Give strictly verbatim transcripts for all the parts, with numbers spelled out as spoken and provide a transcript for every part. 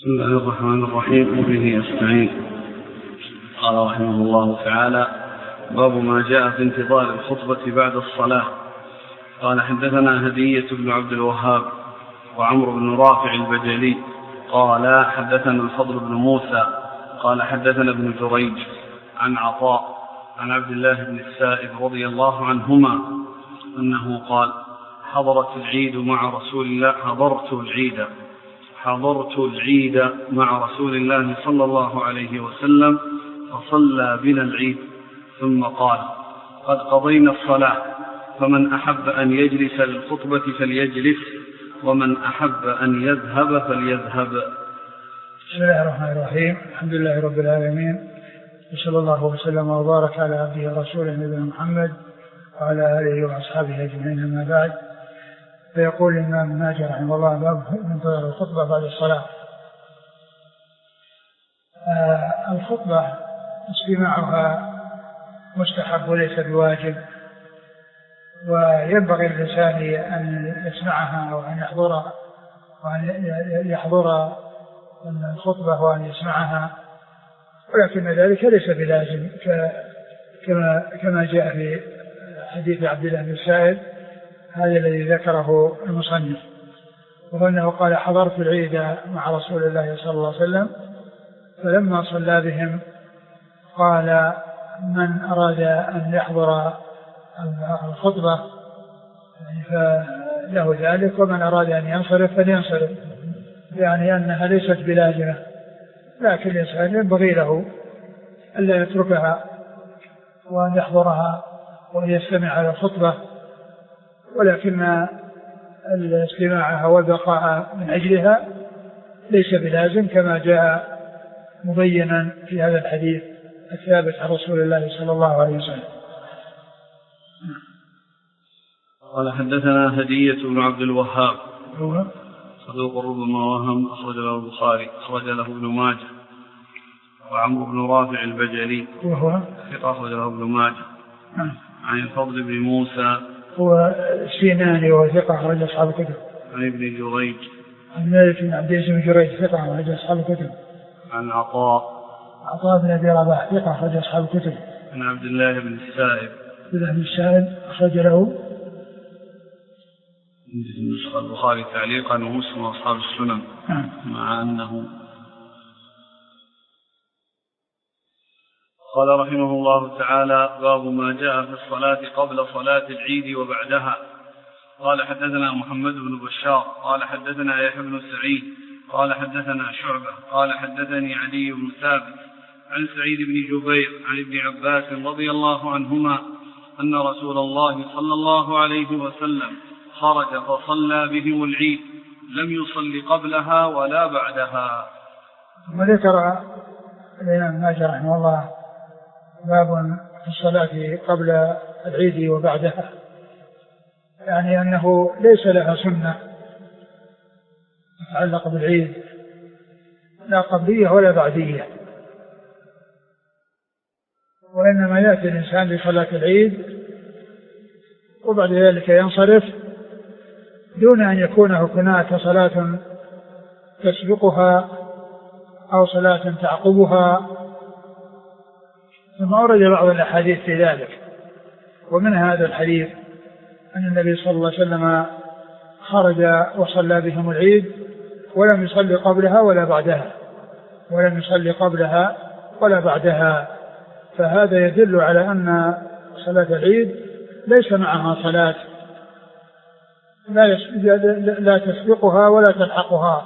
بسم الله الرحمن الرحيم. وبه أستعين. قال رحمه الله تعالى: باب ما جاء في انتظار الخطبة بعد الصلاة. قال: حدثنا هدية بن عبد الوهاب وعمرو بن رافع البجلي قال: حدثنا الفضل بن موسى قال: حدثنا ابن جريج عن عطاء عن عبد الله بن السائب رضي الله عنهما أنه قال: حضرت العيد مع رسول الله حضرت العيد حضرت العيد مع رسول الله صلى الله عليه وسلم فصلى بنا العيد ثم قال: قد قضينا الصلاة، فمن أحب أن يجلس للخطبة فليجلس، ومن أحب أن يذهب فليذهب. بسم الله الرحمن الرحيم. الحمد لله رب العالمين، وصلى الله وسلم وبارك على عبده ورسوله نبينا محمد وعلى آله وأصحابه أجمعين، أما بعد. فيقول الإمام ماجد رحمه الله: باب انتظار الخطبة بعد الصلاة. آه الخطبة استماعها مستحب وليس بواجب، وينبغي للإنسان أن يسمعها وأن يحضر وأن يحضر الخطبة وأن يسمعها، ولكن ذلك ليس بلازم، كما كما جاء في حديث عبد الله بن السائب هذا الذي ذكره المصنف، وهو أنه قال: حضرت العيد مع رسول الله صلى الله عليه وسلم فلما صلى بهم قال: من أراد أن يحضر الخطبة فله ذلك، ومن أراد أن ينصرف فلينصرف، يعني أنها ليست بلازمة، لكن الإنسان ينبغي له ألا يتركها وأن يحضرها وأن يستمع على الخطبة، ولكن الاستماع والبقاء من أجلها ليس بلازم، كما جاء مبينا في هذا الحديث الثابت عن رسول الله صلى الله عليه وسلم. قال: حدثنا هدية بن عبد الوهاب هو صدوق ربما وهم، أخرج له البخاري، أخرج له ابن ماجه. وعمرو بن رافع البجلي وهو أخرج له ابن ماجه. عن الفضل بن موسى هو سيناني وثقة أخرج أصحاب الكتب. عن ابن جريج عن مالك بن عبد العزيز بن جريج ثقة أخرج أصحاب الكتب. عن عطاء عطاء بن أبي رباح ثقة أخرج أصحاب الكتب. عن عبد الله بن السائب عبد الله بن السائب أخرج له البخاري تعليقا ومسلم وأصحاب السنن، مع أنه قال رحمه الله تعالى: باب ما جاء في الصلاة قبل صلاة العيد وبعدها. قال: حدثنا محمد بن بشار قال: حدثنا يحيى بن سعيد قال: حدثنا شعبة قال: حدثني علي بن ثابت عن سعيد بن جبير عن ابن عباس رضي الله عنهما أن رسول الله صلى الله عليه وسلم خرج فصلى بهم العيد، لم يصل قبلها ولا بعدها. وذكر الإمام ماجد رحمه الله باب في الصلاة قبل العيد وبعدها، يعني أنه ليس لها سنة تتعلق بالعيد، لا قبلية ولا بعدية، وإنما يأتي الإنسان لصلاة العيد وبعد ذلك ينصرف دون أن يكون هناك صلاة تسبقها أو صلاة تعقبها. ثم أورد بعض الأحاديث في ذلك، ومن هذا الحديث أن النبي صلى الله عليه وسلم خرج وصلى بهم العيد ولم يصلي قبلها ولا بعدها ولم يصلي قبلها ولا بعدها فهذا يدل على أن صلاة العيد ليس معها صلاة لا, لا تسبقها ولا تلحقها،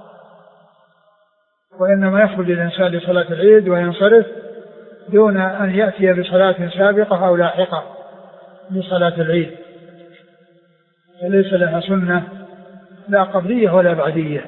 وإنما يخرج الإنسان لصلاة العيد وينصرف دون أن يأتي بصلاة سابقة أو لاحقة لصلاة العيد، فليس لها سنة لا قبلية ولا بعدية.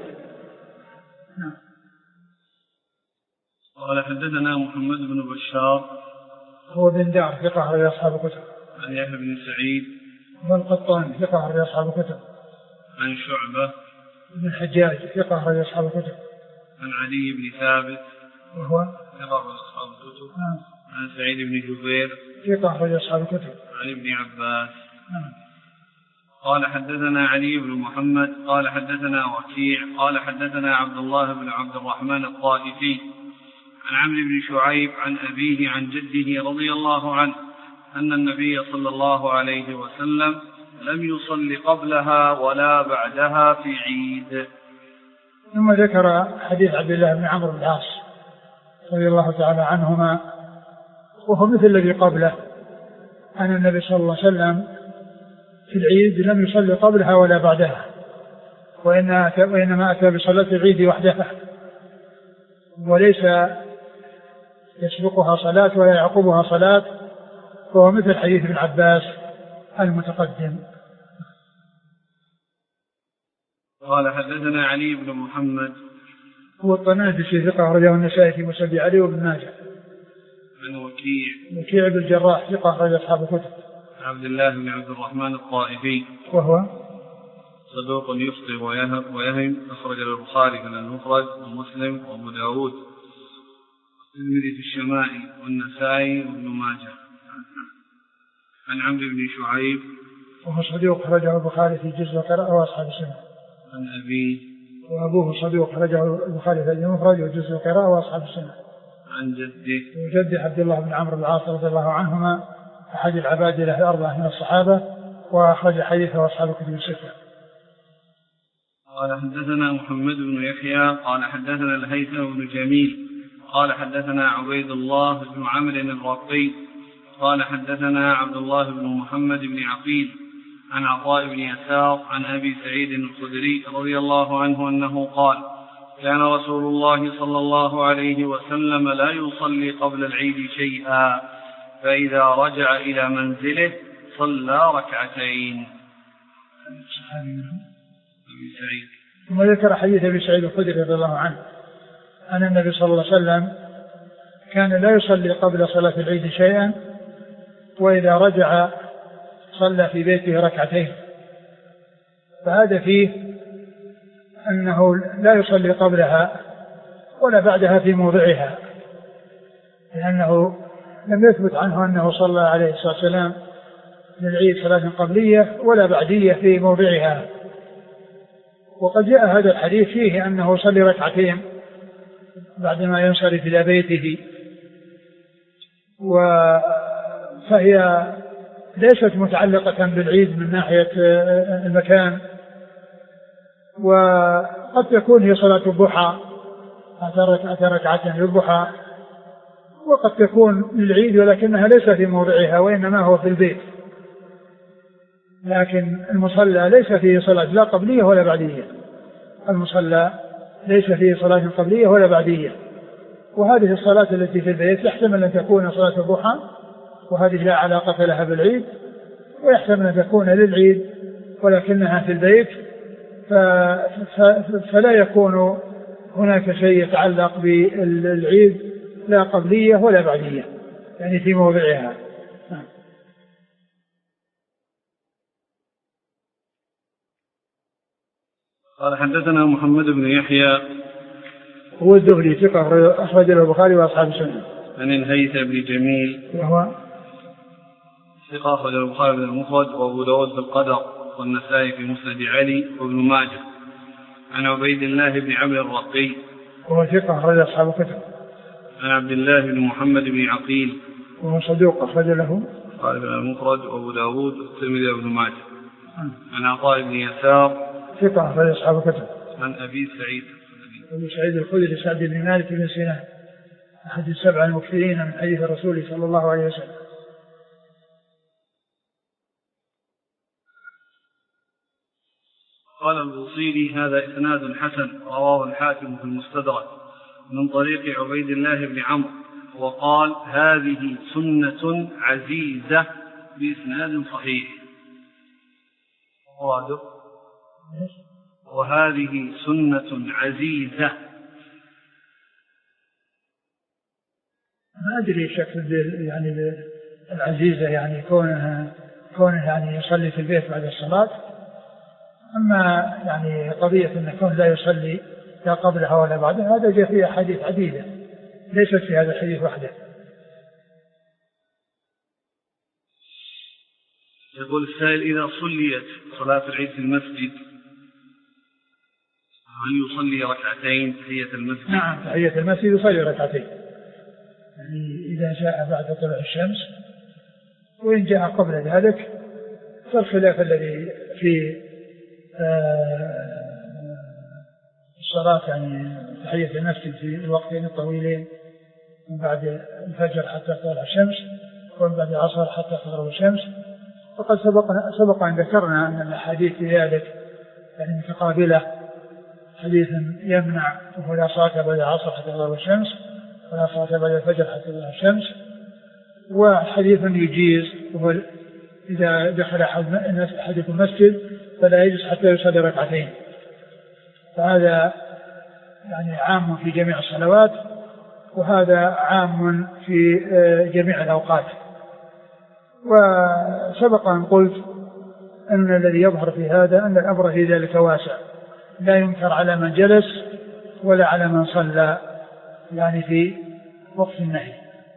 قال: حدثنا محمد بن بشار هو بن دار ثقة أخرج أصحاب الكتب. عن يحيى بن سعيد والقطان ثقة أخرج أصحاب الكتب. عن شعبة بن الحجاج ثقة أخرج أصحاب الكتب. عن علي بن ثابت وهو ثقة أخرج أصحاب الكتب. عن سعيد بن جبير ثقة أخرج أصحاب الكتب. عن ابن عباس. قال حدثنا علي بن محمد قال حدثنا وكيع قال حدثنا عبد الله بن عبد الرحمن الطائفي عن عمرو بن شعيب عن أبيه عن جده رضي الله عنه أن النبي صلى الله عليه وسلم لم يصل قبلها ولا بعدها في عيد. ثم ذكر حديث عبد الله بن عمرو بن العاص رضي الله تعالى عنهما وهو مثل الذي قبله أن النبي صلى الله عليه وسلم في العيد لم يصلي قبلها ولا بعدها وإنما أتى بصلاة العيد وحدها وليس يسبقها صلاة ولا يعقبها صلاة وهو مثل حديث ابن عباس المتقدم. قال حدثنا علي بن محمد هو الطنافسي ثقة أخرجه النسائي في مسند علي وابن ماجه. عن وكيع وكيع بن الجراح ثقة أخرج أصحاب الكتب. عبد الله بن عبد الرحمن الطائفي وهو صدوق يخطئ ويهم أخرج البخاري من المفرد ومسلم وأبو داود والترمذي في الشمائل والنسائي وابن ماجه. عن عمرو بن شعيب وهو صدوق أخرجه البخاري في جزء القراءة وأصحاب السنة. عن أبيه وأبوه صدوق أخرجه البخاري في المفرد وجزء القراءة وأصحاب السنة. عن جده وجده عبد الله بن عمرو بن العاص رضي الله عنهما أحد العباد له الأربعة من الصحابة وأخرج حديثه أصحاب الكتب الستة. قال حدثنا محمد بن يحيى قال حدثنا الهيثم بن جميل قال حدثنا عبيد الله بن عمرو الرقي قال حدثنا عبد الله بن محمد بن عقيل عن عطاء بن يسار عن أبي سعيد الخدري رضي الله عنه أنه قال كان رسول الله صلى الله عليه وسلم لا يصلي قبل العيد شيئا فإذا رجع إلى منزله صلى ركعتين. ثم ذكر حديث أبي سعيد الخدري رضي الله عنه أن النبي صلى الله عليه وسلم كان لا يصلي قبل صلاة العيد شيئا وإذا رجع صلى في بيته ركعتين. فهذا فيه أنه لا يصلي قبلها ولا بعدها في موضعها لأنه لم يثبت عنه أنه صلى عليه الصلاة والسلام للعيد صلاة قبلية ولا بعدية في موضعها. وقد جاء هذا الحديث فيه أنه يصلي ركعتين بعدما ينصرف إلى بيته فهي ليست متعلقة بالعيد من ناحية المكان وقد تكون هي صلاة الضحى أتى ركعتين للضحى وقد تكون للعيد ولكنها ليس في موضعها وإنما هو في البيت لكن المصلى ليس فيه صلاة لا قبلية ولا بعدية. المصلى ليس فيه صلاة قبلية ولا بعدية وهذه الصلاة التي في البيت يحتمل أن تكون صلاة الضحى وهذه لا علاقة لها بالعيد ويحتمل أن تكون للعيد ولكنها في البيت فلا يكون هناك شيء يتعلق بالعيد لا قبلية ولا بعدية يعني في موضعها. قال حدثنا محمد بن يحيى هو الزهري ثقة أخرج له البخاري وأصحاب السنة. عن الهيثم بن جميل وهو ثقة أخرج له البخاري المفرد وأبو داود في القدر والنسائي في مسند علي وابن ماجه. عن عبيد الله بن عمرو الرقي وهو ثقة أخرج أصحاب الكتب. عن عبد الله بن محمد بن عقيل وهو صدوق أخرج له البخاري المفرد وأبو داود والترمذي وابن ماجه. عن عطاء بن يسار ثقة أخرج أصحاب الكتب. عن أبي سعيد أبي سعيد الخدري سعد بن مالك بن سنان أحد السبع المكثرين من حديث الرسول صلى الله عليه وسلم. قال البوصيري هذا إسناد حسن رواه الحاكم في المستدرك من طريق عبيد الله بن عمرو وقال هذه سنة عزيزة بإسناد صحيح. وهذه سنة عزيزة. ما أدري شكل يعني العزيزة يعني كونها كونه يعني يصلي في البيت بعد الصلاة. أما يعني قضية أن يكون لا يصلي لا قبلها ولا بعدها هذا جاء فيه أحاديث عديدة ليست في هذا الحديث وحده. يقول السائل: إذا صليت صلاة العيد في المسجد هل يصلي ركعتين تحية المسجد؟ نعم، تحية المسجد يصلي ركعتين، يعني إذا جاء بعد طلوع الشمس، وإن جاء قبل ذلك فالخلاف الذي في الصلاة يعني تحية المسجد في الوقتين الطويلين من بعد الفجر حتى تطلع الشمس ومن بعد العصر حتى تغرب الشمس. وقد سبق أن ذكرنا أن الأحاديث في ذلك يعني متقابلة، حديث يمنع وهو لا صلاة بعد العصر حتى تغرب الشمس ولا صلاة بعد الفجر حتى تطلع الشمس، وحديث يجيز وهو إذا دخل أحد المسجد فلا يجلس حتى يصلي ركعتين. فهذا يعني عام في جميع الصلوات، وهذا عام في جميع الأوقات. وسبق أن قلت أن الذي يظهر في هذا أن الأمر في ذلك واسع، لا ينكر على من جلس ولا على من صلى يعني في وقت النهي.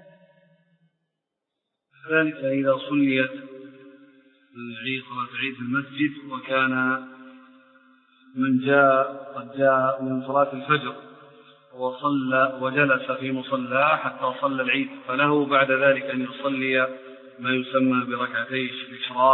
ذلك إذا صليت العيد صلاة العيد في المسجد وكان من جاء قد جاء من صلاة الفجر وصلى وجلس في مصلاه حتى صلى العيد، فله بعد ذلك أن يصلي ما يسمى بركعتي الإشراق.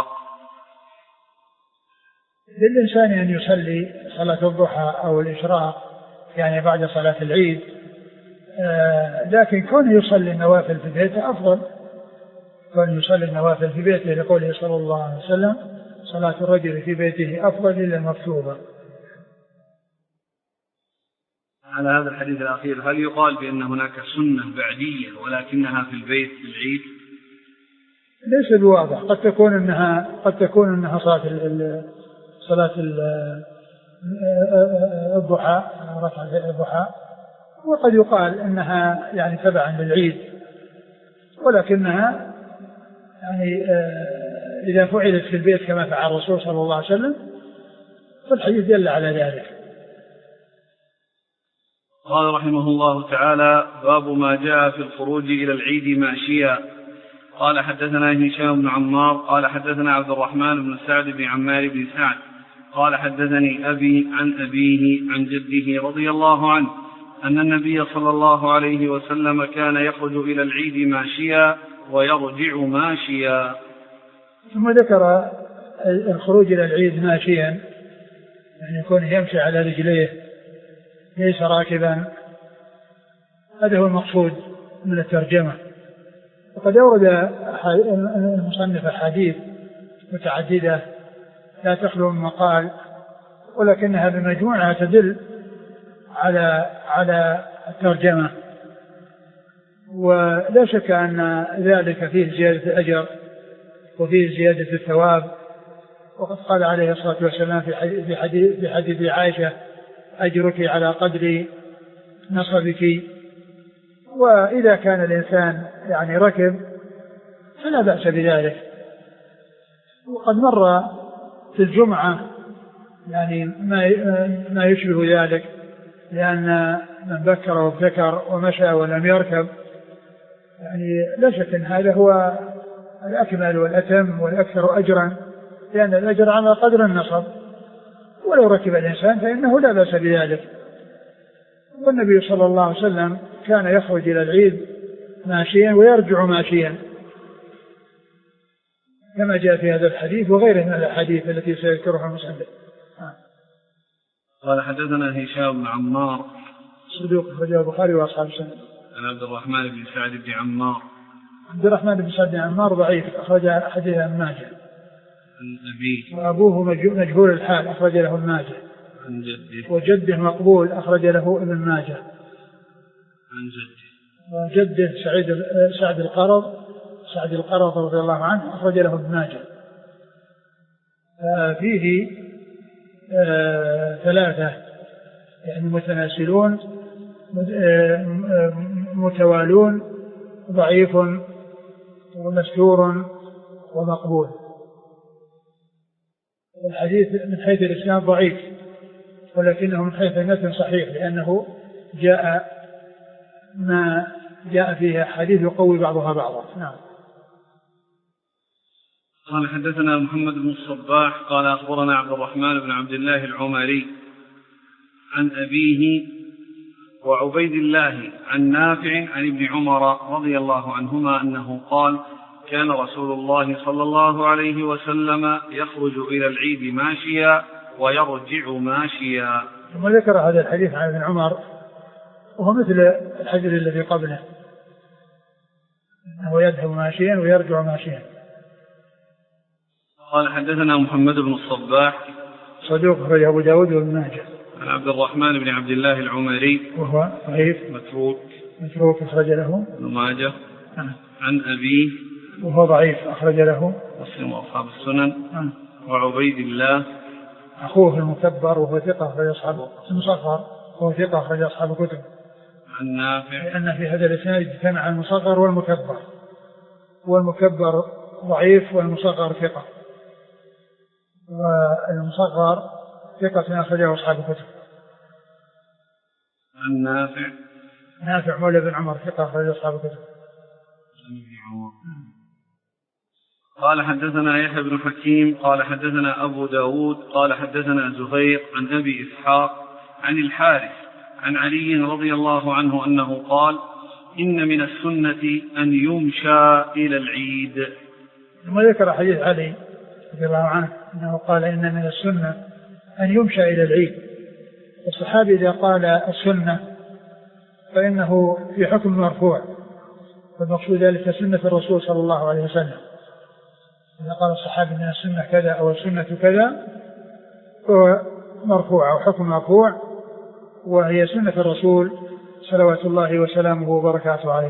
للإنسان أن يصلي صلاة الضحى أو الإشراق يعني بعد صلاة العيد، آه لكن كونه يصلي النوافل في بيته أفضل، كونه يصلي النوافل في بيته لقوله صلى الله عليه وسلم: صلاة الرجل في بيته أفضل إلا المكتوبة. على هذا الحديث الأخير هل يقال بأن هناك سنة بعدية ولكنها في البيت في العيد؟ ليس بواضح، قد تكون انها قد تكون انها صلاة صلاة الضحى ركعة الضحى، وقد يقال انها يعني تبعا للعيد، ولكنها يعني اذا فعلت في البيت كما فعل الرسول صلى الله عليه وسلم فالحديث دل على ذلك. قال رحمه الله تعالى: باب ما جاء في الخروج إلى العيد ماشيا. قال حدثنا هشام بن عمار قال حدثنا عبد الرحمن بن سعد بن عمار بن سعد قال حدثني أبي عن أبيه عن جده رضي الله عنه أن النبي صلى الله عليه وسلم كان يخرج إلى العيد ماشيا ويرجع ماشيا. ثم ذكر الخروج إلى العيد ماشيا، يعني يكون يمشي على رجليه ليس راكبا، هذا هو المقصود من الترجمة. وقد أورد المصنف أحاديث متعددة لا تخلو من مقال، ولكنها بمجموعها تدل على على الترجمة، ولا شك أن ذلك فيه زيادة الأجر وفيه زيادة الثواب. وقد قال عليه الصلاة والسلام في حديث, في حديث عائشة: أجرك على قدر نصبك. وإذا كان الإنسان يعني ركب فلا بأس بذلك. وقد مر في الجمعة يعني ما ما يشبه ذلك، لأن من بكر وابتكر ومشى ولم يركب يعني لا شك أن هذا هو الأكمل والأتم والأكثر أجرا، لأن الأجر على قدر النصب، ولو ركب الإنسان فإنه لا بأس بذلك. والنبي صلى الله عليه وسلم كان يخرج إلى العيد ماشيا ويرجع ماشيا كما جاء في هذا الحديث وغيره من الأحاديث التي سيذكرها المصنف. قال حدثنا هشام بن عمار صدوق أخرجه البخاري وأصحاب السنن. عن عبد الرحمن بن سعد بن عمار. عبد الرحمن بن سعد بن عمار ضعيف، أخرج حديث ابن ماجه. عن أبيه وأبوه مجهول الحال، أخرج له ابن ماجه. عن جده وجده مقبول، أخرج له ابن ماجه. عن جده وجده سعيد سعد القرض سعد القرض رضي الله عنه، أخرج له ابن ماجه. فيه آه ثلاثة يعني متناسلون متوالون، ضعيف ومستور ومقبول. الحديث من حيث الإسناد ضعيف، ولكنه من حيث المتن صحيح، لأنه جاء ما جاء فيه حديث يقوي بعضها بعضا. نعم. قال حدثنا محمد بن الصباح قال أخبرنا عبد الرحمن بن عبد الله العمري عن أبيه وعبيد الله عن نافع عن ابن عمر رضي الله عنهما أنه قال كان رسول الله صلى الله عليه وسلم يخرج إلى العيد ماشيا ويرجع ماشيا. ثم ذكر هذا الحديث عن ابن عمر وهو مثل الحديث الذي قبله أنه يذهب ماشيا ويرجع ماشيا. قال حدثنا محمد بن الصباح صدوق أخرج أبو داود وابن ماجه. عن عبد الرحمن بن عبد الله العمري وهو ضعيف متروك متروك أخرج له ابن ماجه. عن أبيه وهو ضعيف أخرج له مسلم وأصحاب السنن. وعبيد الله أخوه المكبر وهو ثقة أخرج أصحاب المصغر وهو ثقة أخرج أصحاب الكتب. عن نافع لأن في هذا الإسناد اجتمع المصغر والمكبر والمكبر ضعيف والمصغر ثقة والمصغر ثقة أخرجه أصحاب الكتب. عن نافع نافع مولى بن عمر ثقة أخرجه أصحاب الكتب. قال حدثنا يحيى بن حكيم قال حدثنا أبو داود قال حدثنا زهير عن أبي إسحاق عن الحارث عن علي رضي الله عنه أنه قال إن من السنة أن يمشى إلى العيد. ثم ذكر حديث علي رضي الله عنه أنه قال إن من السنة أن يمشى إلى العيد. الصحابي إذا قال السنة فإنه في حكم مرفوع والمقصود ذلك سنة الرسول صلى الله عليه وسلم. إذا قال الصحابي من السنة كذا أو السنة كذا هو مرفوع أو حكم مرفوع وهي سنة الرسول صلوات الله وسلامه وبركاته عليه.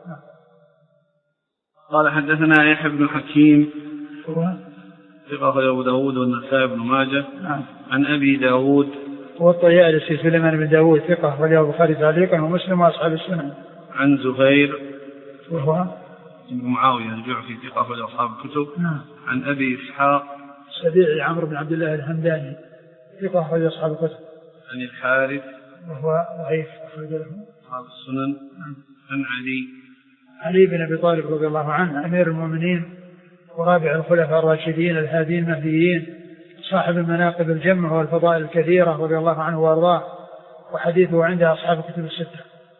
قال حدثنا يحيى بن حكيم ثقة أبو داود والنسائي بن ماجه. عن أبي داود والطيالسي سليمان بن داود ثقة أخرجه البخاري تعليقا ومسلم وأصحاب السنن. عن زهير وهو بن معاوية الجعفي ثقة أخرج أصحاب الكتب. نعم. عن أبي إسحاق سبيعي عمرو بن عبد الله الهمداني ثقة أخرج أصحاب الكتب. عن الحارث وهو ضعيف أخرج له أصحاب السنن. عن علي علي بن أبي طالب رضي الله عنه أمير المؤمنين ورابع الخلفاء الراشدين الهادين المهديين صاحب المناقب الجمة والفضائل الكثيرة رضي الله عنه وأرضاه وحديثه عند أصحاب الكتب الستة.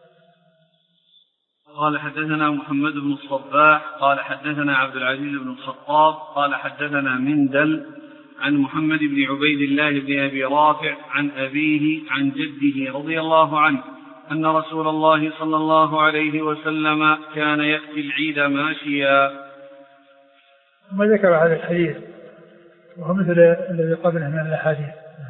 قال حدثنا محمد بن الصباح قال حدثنا عبد العزيز بن الخطاب قال حدثنا مندل عن محمد بن عبيد الله بن أبي رافع عن أبيه عن جده رضي الله عنه أن رسول الله صلى الله عليه وسلم كان يأتي العيد ماشيا. ثم ذكر هذا الحديث وهو مثل الذي قبله من الأحاديث.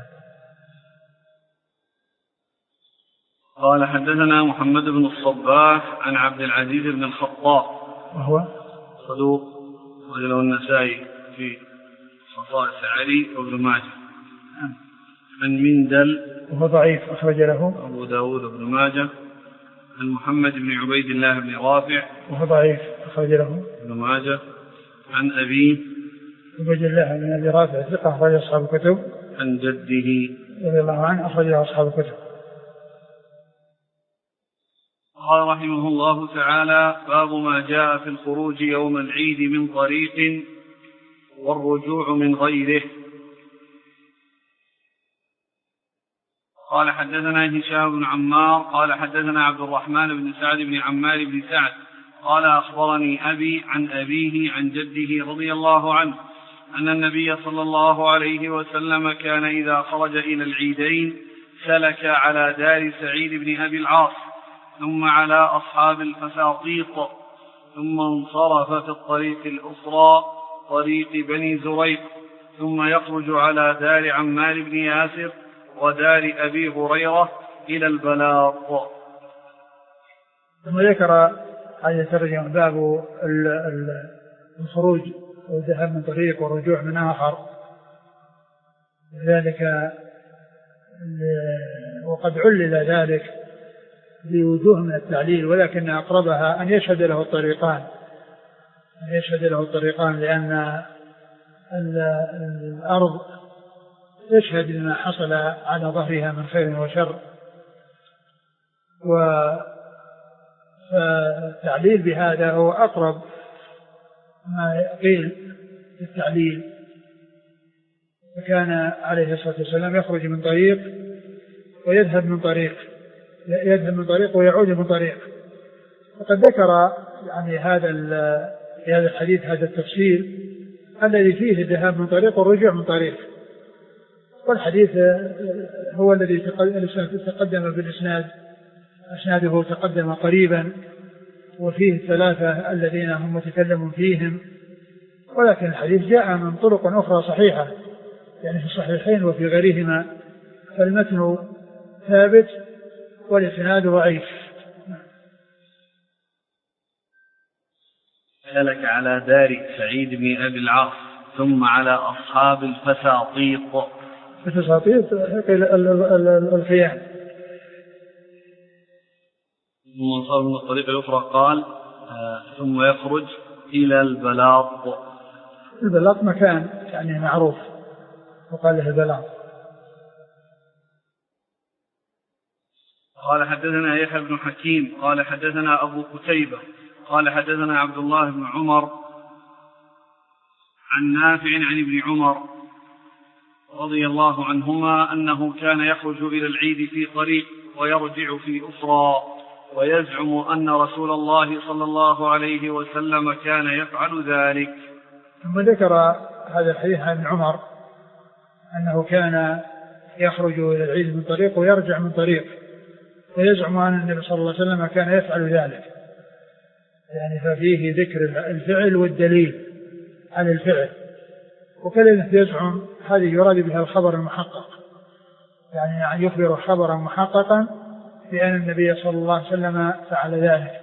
قال حدثنا محمد بن الصباح عن عبد العزيز بن الخطاب وهو صدوق وله النسائي في خصائص علي وابن ماجه. عن مندل وهو ضعيف أخرج له أبو داود وابن ماجه. عن محمد بن عبيد الله بن رافع وهو ضعيف أخرج له ابن ماجه. عن أبيه عبيد الله بن أبي رافع ثقة أخرج أصحاب الكتب. عن جده رضي الله عنه أخرجه أصحاب الكتب. قال رحمه الله تعالى باب ما جاء في الخروج يوم العيد من طريق والرجوع من غيره. قال حدثنا هشام بن عمار قال حدثنا عبد الرحمن بن سعد بن عمار بن سعد قال أخبرني أبي عن أبيه عن جده رضي الله عنه أن النبي صلى الله عليه وسلم كان إذا خرج إلى العيدين سلك على دار سعيد بن أبي العاص ثم على أصحاب الفساطيط ثم انصرف في الطريق الأخرى طريق بني زريق ثم يخرج على دار عمار بن ياسر ودار أبي هريرة إلى البلاط. ثم ذكر هذا الترجمة باب الخروج والذهاب من طريق والرجوع من آخر ذلك وقد علل ذلك بوجوه من التعليل ولكن أقربها أن يشهد له الطريقان أن يشهد له الطريقان لأن الأرض يشهد لما حصل على ظهرها من خير وشر والتعليل بهذا هو أقرب ما قيل التعليل، فكان عليه الصلاة والسلام يخرج من طريق ويذهب من طريق، يذهب من طريق ويعود من طريق. وقد ذكر يعني هذا في هذا الحديث هذا التفصيل الذي فيه الذهاب من طريق والرجوع من طريق. والحديث هو الذي تقدم بالإسناد، أسناده تقدم قريبا، وفيه الثلاثة الذين هم متكلم فيهم، ولكن الحديث جاء من طرق أخرى صحيحة يعني في الصحيحين وفي غيرهما، فالمتن ثابت والإسناد ضعيف. سألك على دار سعيد بن أبي العاص ثم على أصحاب الفساطيط. الفساطيط الخيام. ثم صار من الطريق الأخرى قال آه ثم يخرج إلى البلاط. البلاط مكان يعني معروف وقال له البلاط. قال حدثنا يحيى بن حكيم قال حدثنا أبو قتيبة قال حدثنا عبد الله بن عمر عن نافع عن ابن عمر رضي الله عنهما أنه كان يخرج إلى العيد في طريق ويرجع في أخرى، ويزعم أن رسول الله صلى الله عليه وسلم كان يفعل ذلك. ثم ذكر هذا الحديث عن ابن عمر أنه كان يخرج إلى العيد من طريق ويرجع من طريق، ويزعم أن النبي صلى الله عليه وسلم كان يفعل ذلك، يعني ففيه ذكر الفعل والدليل عن الفعل. وكلمة يزعم هذه يراد بها الخبر المحقق، يعني يخبر خبرا محققا بأن النبي صلى الله عليه وسلم فعل ذلك.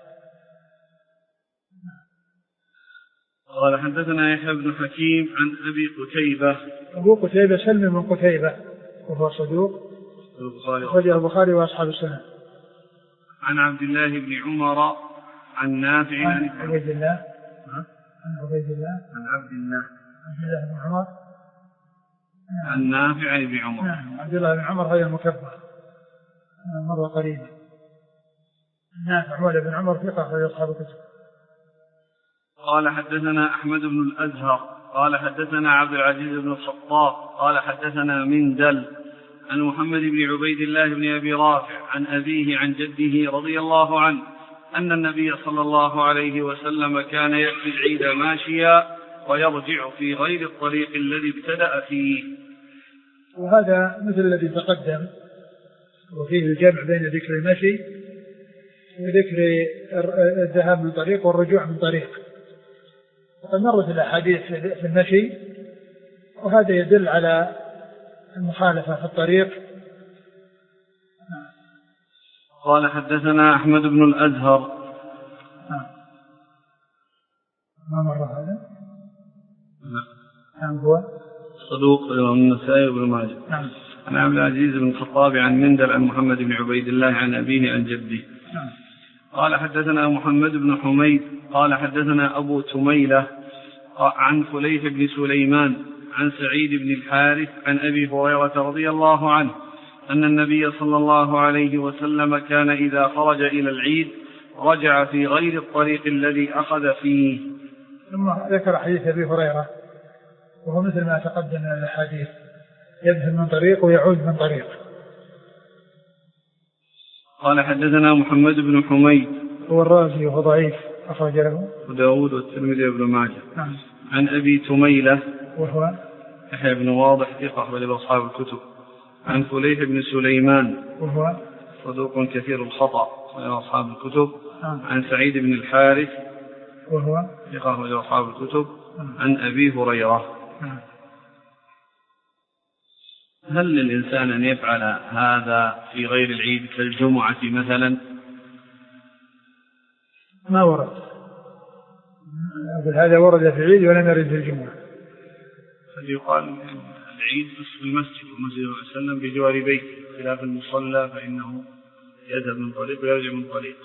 قال حدثنا يحيى بن حكيم عن أبي قتيبة. أبو قتيبة سلم من قتيبة وهو صدوق أخرجه البخاري وأصحاب السنة. عن عبد الله بن عمر عن نافع عن عبيد الله عن عبيد الله عن عبد الله عبد الله بن عمر عن نافع بن عمر. نعم عبد الله بن عمر هذا المكبر مرة قريبا. نافع مولى بن عمر ثقة في أصحاب الكتب. قال حدثنا أحمد بن الأزهر قال حدثنا عبد العزيز بن الخطاب قال حدثنا مندل عن محمد بن عبيد الله بن أبي رافع عن أبيه عن جده رضي الله عنه أن النبي صلى الله عليه وسلم كان يأتي العيد ماشيا ويرجع في غير الطريق الذي ابتدأ فيه. وهذا مثل الذي تقدم، وفيه الجمع بين ذكر المشي وذكر الذهاب من طريق والرجوع من طريق. وقد مرت الأحاديث في المشي، وهذا يدل على المخالفة في الطريق. قال حدثنا أحمد بن الأزهر. ما مر هذا؟ نعم هو صدوق من النسائي وابن ماجه. نعم. عن عبد العزيز بن الخطاب عن مندل عن محمد بن عبيد الله عن أبيه عن جده. نعم. قال حدثنا محمد بن حميد قال حدثنا أبو تميلة عن فليح بن سليمان عن سعيد بن الحارث عن أبي هريرة رضي الله عنه أن النبي صلى الله عليه وسلم كان إذا خرج إلى العيد رجع في غير الطريق الذي أخذ فيه. ثم ذكر حديث أبي هريرة وهو مثل ما تقدم من الحديث، يذهب من طريق ويعود من طريق. قال حدثنا محمد بن حميد هو الرازي وهو ضعيف أخرج له وداود والترمذي وابن ماجه. نعم. عن أبي تميلة وهو يحيى بن واضح ثقة أخرج له أصحاب الكتب. عن فليح بن سليمان وهو صدوق كثير الخطأ أخرج له أصحاب الكتب. نعم. عن سعيد بن الحارث وهو ثقة أخرج له أصحاب الكتب. نعم. عن أبي هريرة. نعم. هل للإنسان أن يفعل هذا في غير العيد كالجمعة مثلا؟ ما ورد. هذا ورد في العيد ولم يرد في الجمعة. فليقال العيد في المسجد والمسجد صلى الله عليه وسلم بجوار بيته خلاف المصلى فإنه يذهب من طريق ويرجع من طريق.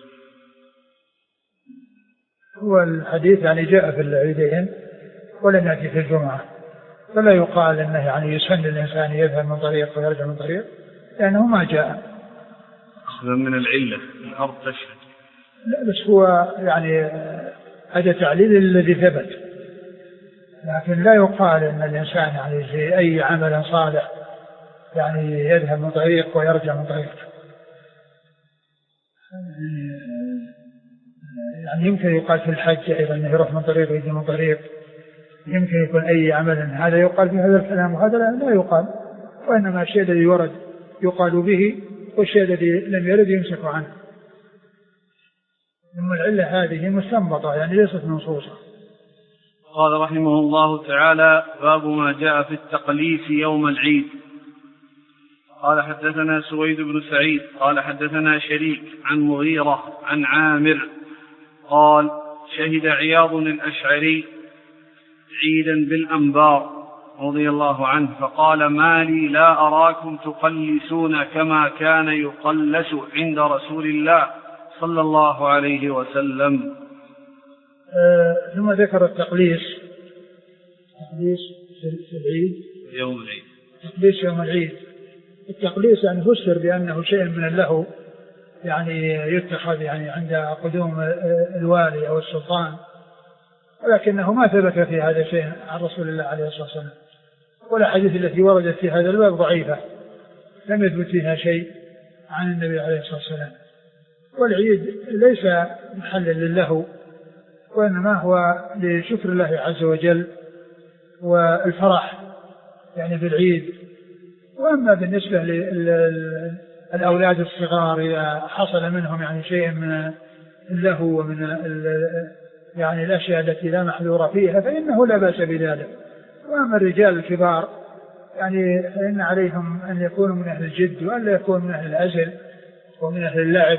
هو الحديث يعني جاء في العيدين ولم يأتي في الجمعة، فلا يقال أنه يعني يسن الإنسان يذهب من طريق ويرجع من طريق لأنه ما جاء. أخذا من العلة الأرض تشهد. لا بس هو يعني هذا تعليل الذي ثبت، لكن لا يقال أن الإنسان يعني في أي عمل صالح يعني يذهب من طريق ويرجع من طريق. يعني يمكن يقال في الحج أيضا أنه يروح من طريق ويجي من طريق، يمكن يكون أي عمل هذا يقال في هذا الكلام وهذا لا يقال، وإنما الشيء الذي ورد يقال به والشيء الذي لم يرد يمسك عنه. ثم العلة هذه مستنبطة يعني ليست منصوصة. قال رحمه الله تعالى: باب ما جاء في التقليس يوم العيد. قال حدثنا سويد بن سعيد قال حدثنا شريك عن مغيرة عن عامر قال: شهد عياض الأشعري عيدا بالأنبار رضي الله عنه فقال: ما لي لا أراكم تقلسون كما كان يقلس عند رسول الله صلى الله عليه وسلم. آه ثم ذكر التقليس، تقليس في العيد يوم العيد، تقليس يوم العيد. التقليس يعني فسر بأنه شيء من اللهو يعني يتخذ يعني عند قدوم الوالي أو السلطان، ولكنه ما ثبت في هذا شيء عن رسول الله عليه الصلاة والسلام، والأحاديث التي وردت في هذا الباب ضعيفة لم يثبت فيها شيء عن النبي عليه الصلاة والسلام. والعيد ليس محلا للهو، وإنما هو لشكر الله عز وجل والفرح يعني بالعيد. وأما بالنسبة للأولاد الصغار إذا حصل منهم يعني شيء من اللهو ومن يعني الأشياء التي لا محذور فيها فإنه لا بأس بذلك. وأما الرجال الكبار يعني فإن عليهم أن يكونوا من أهل الجد وأن لا يكونوا من أهل العزل ومن أهل اللعب.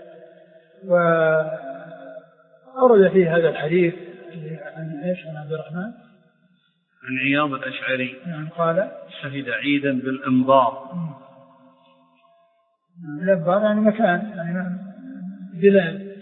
وأورد فيه هذا الحديث عن إيش عن عبد الرحمن عن عياض الأشعري يعني قال: شهد عيدا بالأنبار. الأنبار يعني مكان يعني بلاد.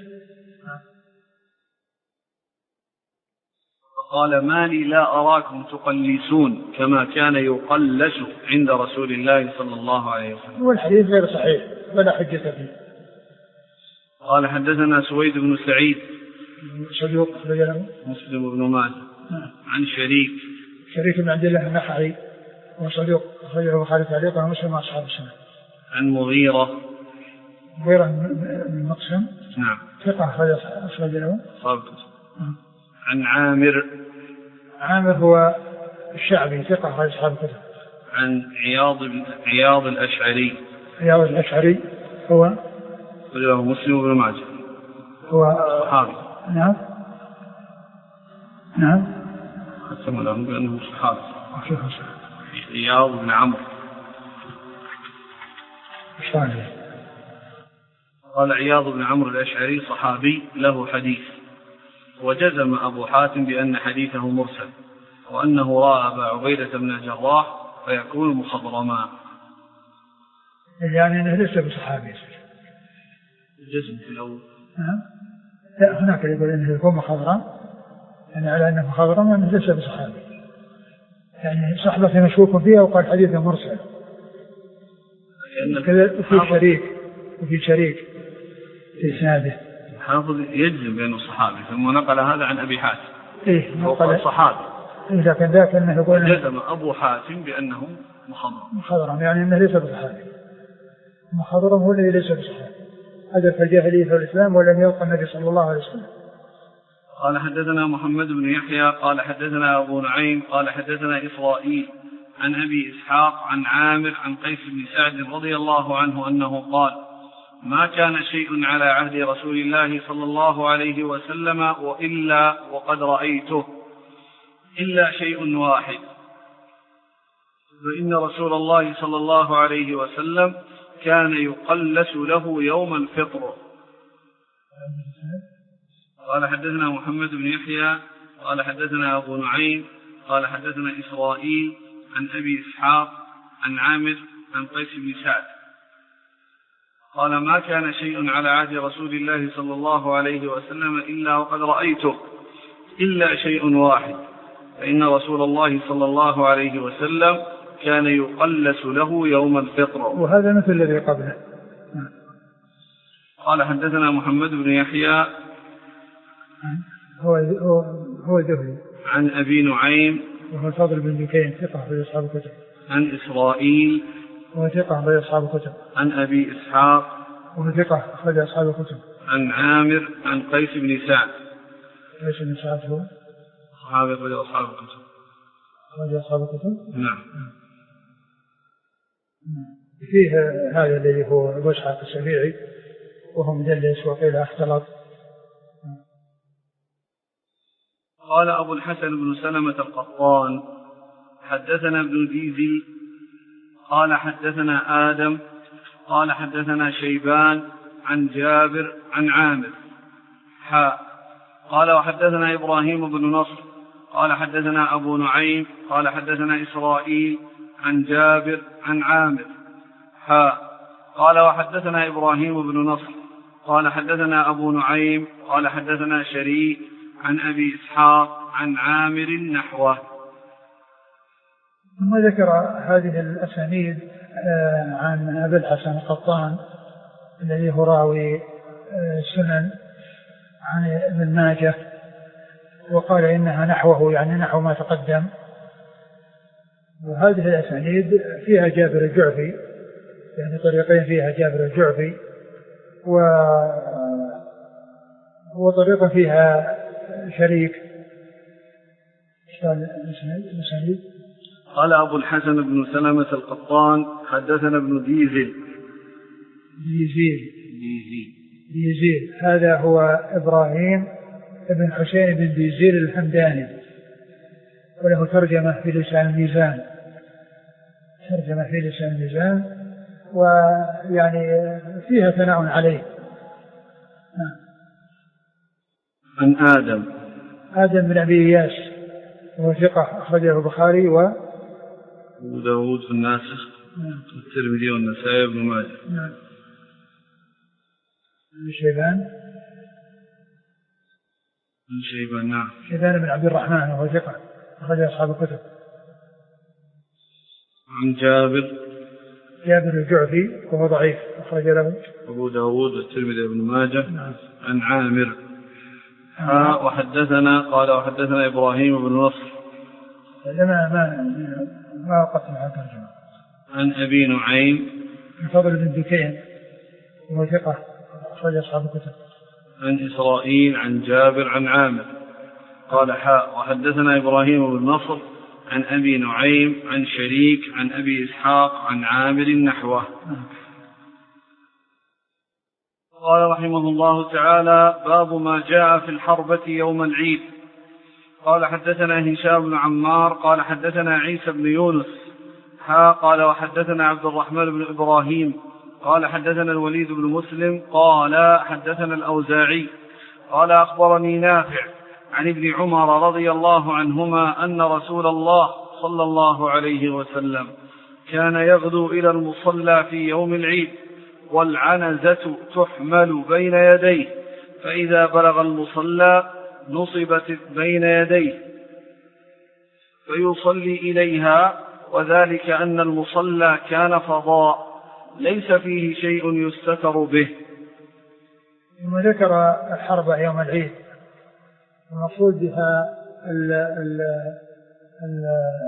فقال: ما لي لا أراكم تقلسون كما كان يقلس عند رسول الله صلى الله عليه وسلم. والحديث غير صحيح ولا حجة فيه. قال حدثنا سويد بن سعيد صدوق مسلم بن ماجه عن شريك شريك بن عبد الله النخعي وصدوق أخرجه البخاري تعليقا ومسلم وأصحاب السنة. عن مغيرة مغيرة بن مقسم نعم ثقة أخرج له. عن عامر عامر هو الشعبي ثقة أخرج أصحاب الكتب. عن عياض عياض الأشعري عياض الأشعري هو له مسلم بن ماجه هو صحابي. نعم نعم ختم له بأنه صحابي. عياض بن عمرو قال: عياض بن عمرو الأشعري صحابي له حديث. وجزم أبو حاتم بأن حديثه مرسل وأنه رأى أبا عبيدة بن الجراح فيكون مخضرما، يعني أنه ليس بصحابي. الجزم في الأول لا هناك يقول أنه يكون مخضرا يعني على أنه مخضرا يعني ليس بصحابي، يعني صحبة مشكوك فيها وقال حديثه مرسل. وفي شريك وفي شريك في إسناده حافظ يجزم بأنه صحابي ثم نقل هذا عن أبي حاتم إيه نقل صحابي. إيه لكن ذاك أنه يقول جزم أبو حاتم بأنه مخضرا مخضرا يعني أنه ليس بصحابي. مخضرا هو الذي ليس بصحابي، هذا في الجاهلية والإسلام ولم يلقى النبي صلى الله عليه وسلم. قال حدثنا محمد بن يحيى قال حدثنا أبو نعيم قال حدثنا إسرائيل عن أبي إسحاق عن عامر عن قيس بن سعد رضي الله عنه أنه قال: ما كان شيء على عهد رسول الله صلى الله عليه وسلم وإلا وقد رأيته إلا شيء واحد، فإن رسول الله صلى الله عليه وسلم كان يقلس له يوم الفطر. قال حدثنا محمد بن يحيى قال حدثنا أبو نعيم قال حدثنا إسرائيل عن أبي إسحاق عن عامر عن قيس بن سعد قال: ما كان شيء على عهد رسول الله صلى الله عليه وسلم إلا وقد رأيته إلا شيء واحد، فإن رسول الله صلى الله عليه وسلم كان يقلس له يوم الفطر. وهذا مثل الذي قبله. قال حدثنا محمد بن يحيى هو هو هو ذهلي عن أبي نعيم وهو الفضل بن دكين ثقة في أصحاب الكتب. عن إسرائيل وهو ثقة في أصحاب الكتب. عن أبي إسحاق وهو ثقة أخرج أصحاب الكتب. عن عامر عن قيس بن سعد. قيس بن سعد هو صحابي أخرج أصحاب الكتب. أخرج أصحاب الكتب. نعم. فيه هذا الذي هو أبو إسحاق السبيعي وهو مدلس وقيل اختلط. قال أبو الحسن بن سلمة القطان حدثنا ابن ديزي قال حدثنا آدم قال حدثنا شيبان عن جابر عن عامر حاء قال وحدثنا إبراهيم بن نصر قال حدثنا أبو نعيم قال حدثنا إسرائيل عن جابر عن عامر حاء قال وحدثنا إبراهيم بن نصر قال حدثنا أبو نعيم قال حدثنا شريك عن أبي إسحاق عن عامر نحوه. ثم ذكر هذه الأسانيد عن أبي الحسن القطان الذي هو راوي السنن عن ابن ماجه وقال إنها نحوه يعني نحو ما تقدم. وهذه الأسانيد فيها جابر الجعفي يعني طريقين فيها جابر الجعفي وطريقة فيها شريك. قال أبو الحسن بن سلمة القطان حدثنا ابن ديزل ديزيل ديزيل ديزيل هذا هو إبراهيم ابن حسين بن ديزيل الحمداني وله ترجمة في لسان الميزان ترجمة في لسان الميزان ويعني فيها ثناء عليه. عن آدم آدم بن أبي إياس وهو ثقة أخرجه البخاري و وداود في الناسخ والترمذي والنسائي وابن ماجه. نعم. شيبان شيبان نعم شيبان بن عبد الرحمن وهو ثقة أخرجه أصحاب الكتب. عن جابر جابر الجعفي وهو ضعيف أخرج له أبو داود والترمذي وابن ماجه. نعم. عن عامر ها وحدثنا قال وحدثنا إبراهيم بن نصر ما ما ما وقفت مع الترجمة. عن أبي نعيم الفضل بن دكين وهو ثقة أخرج أصحاب الكتب. عن إسرائيل عن جابر عن عامر قال حاء وحدثنا إبراهيم بن نصر عن أبي نعيم عن شريك عن أبي إسحاق عن عامر نحوه. قال رحمه الله تعالى باب ما جاء في الحربة يوم العيد. قال حدثنا هشام بن عمار قال حدثنا عيسى بن يونس ها قال وحدثنا عبد الرحمن بن إبراهيم قال حدثنا الوليد بن مسلم قال حدثنا الأوزاعي قال أخبرني نافع عن ابن عمر رضي الله عنهما أن رسول الله صلى الله عليه وسلم كان يغدو إلى المصلى في يوم العيد والعنزة تحمل بين يديه فإذا بلغ المصلى نصبت بين يديه فيصلي إليها وذلك أن المصلى كان فضاء ليس فيه شيء يستتر به. ثم ذكر الحرب يوم العيد المقصود بها ال ال ال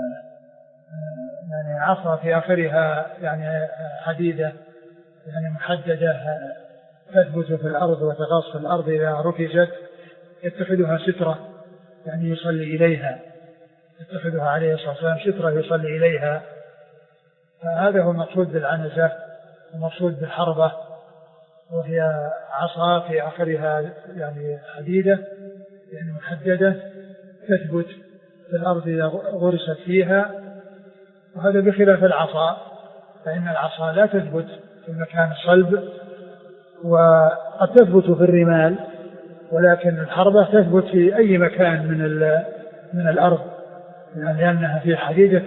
يعني عصا في آخرها يعني حديدة يعني محددة تثبت في الأرض وتغاص في الأرض إذا ركزت يتخذها سترة يعني يصلي إليها يتخذها عليه الصلاة والسلام سترة يصلي إليها. فهذا هو المقصود بالعنزة المقصود بالحربة وهي عصا في آخرها يعني حديدة يعني محددة تثبت في الأرض إذا غرست فيها. وهذا بخلاف العصا فإن العصا لا تثبت في المكان الصلب وقد تثبت في الرمال ولكن الحربة تثبت في أي مكان من من الأرض يعني لأنها في حديدة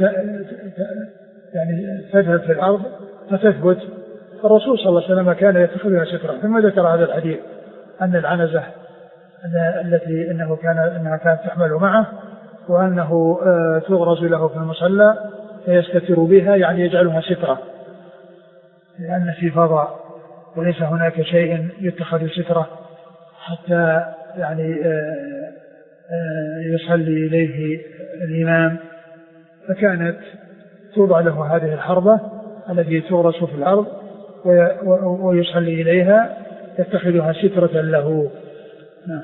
يعني تذهب في الأرض فتثبت. الرسول صلى الله عليه وسلم كان يتخذها سترة. ثم ذكر هذا الحديث أن العنزة التي إنه كان إنها كانت تحمل معه وأنه تغرز له في المصلى فيستتر بها يعني يجعلها سترة لأن في فضاء وليس هناك شيء يتخذ سترة حتى يعني يصلي إليه الإمام، فكانت توضع له هذه الحربة التي تغرس في الأرض ويصلي إليها يتخذها سترة له. نعم.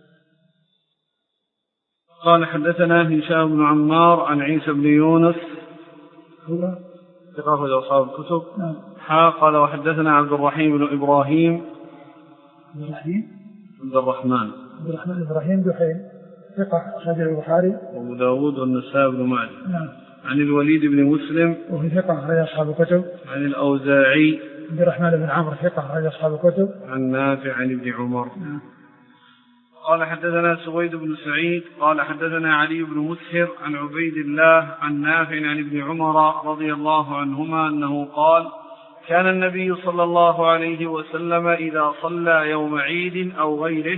قال حدثنا هشام بن عمار عن عيسى بن يونس هو ثقة أصحاب الكتب. نعم. حا قال وحدثنا عبد الرحيم بن إبراهيم عبد الرحيم عبد الرحمن عبد الرحمن إبراهيم دحيم ثقة أخرج البخاري وأبو داود والنسائي بن ماجه. نعم. عن الوليد بن مسلم وهو ثقة أخرج أصحاب الكتب. عن الأوزاعي عبد الرحمن بن عمرو ثقة أخرج أصحاب الكتب. عن نافع عن ابن عمر. نعم. قال حدثنا سويد بن سعيد قال حدثنا علي بن مسهر عن عبيد الله عن نافع عن ابن عمر رضي الله عنهما أنه قال كان النبي صلى الله عليه وسلم إذا صلى يوم عيد أو غيره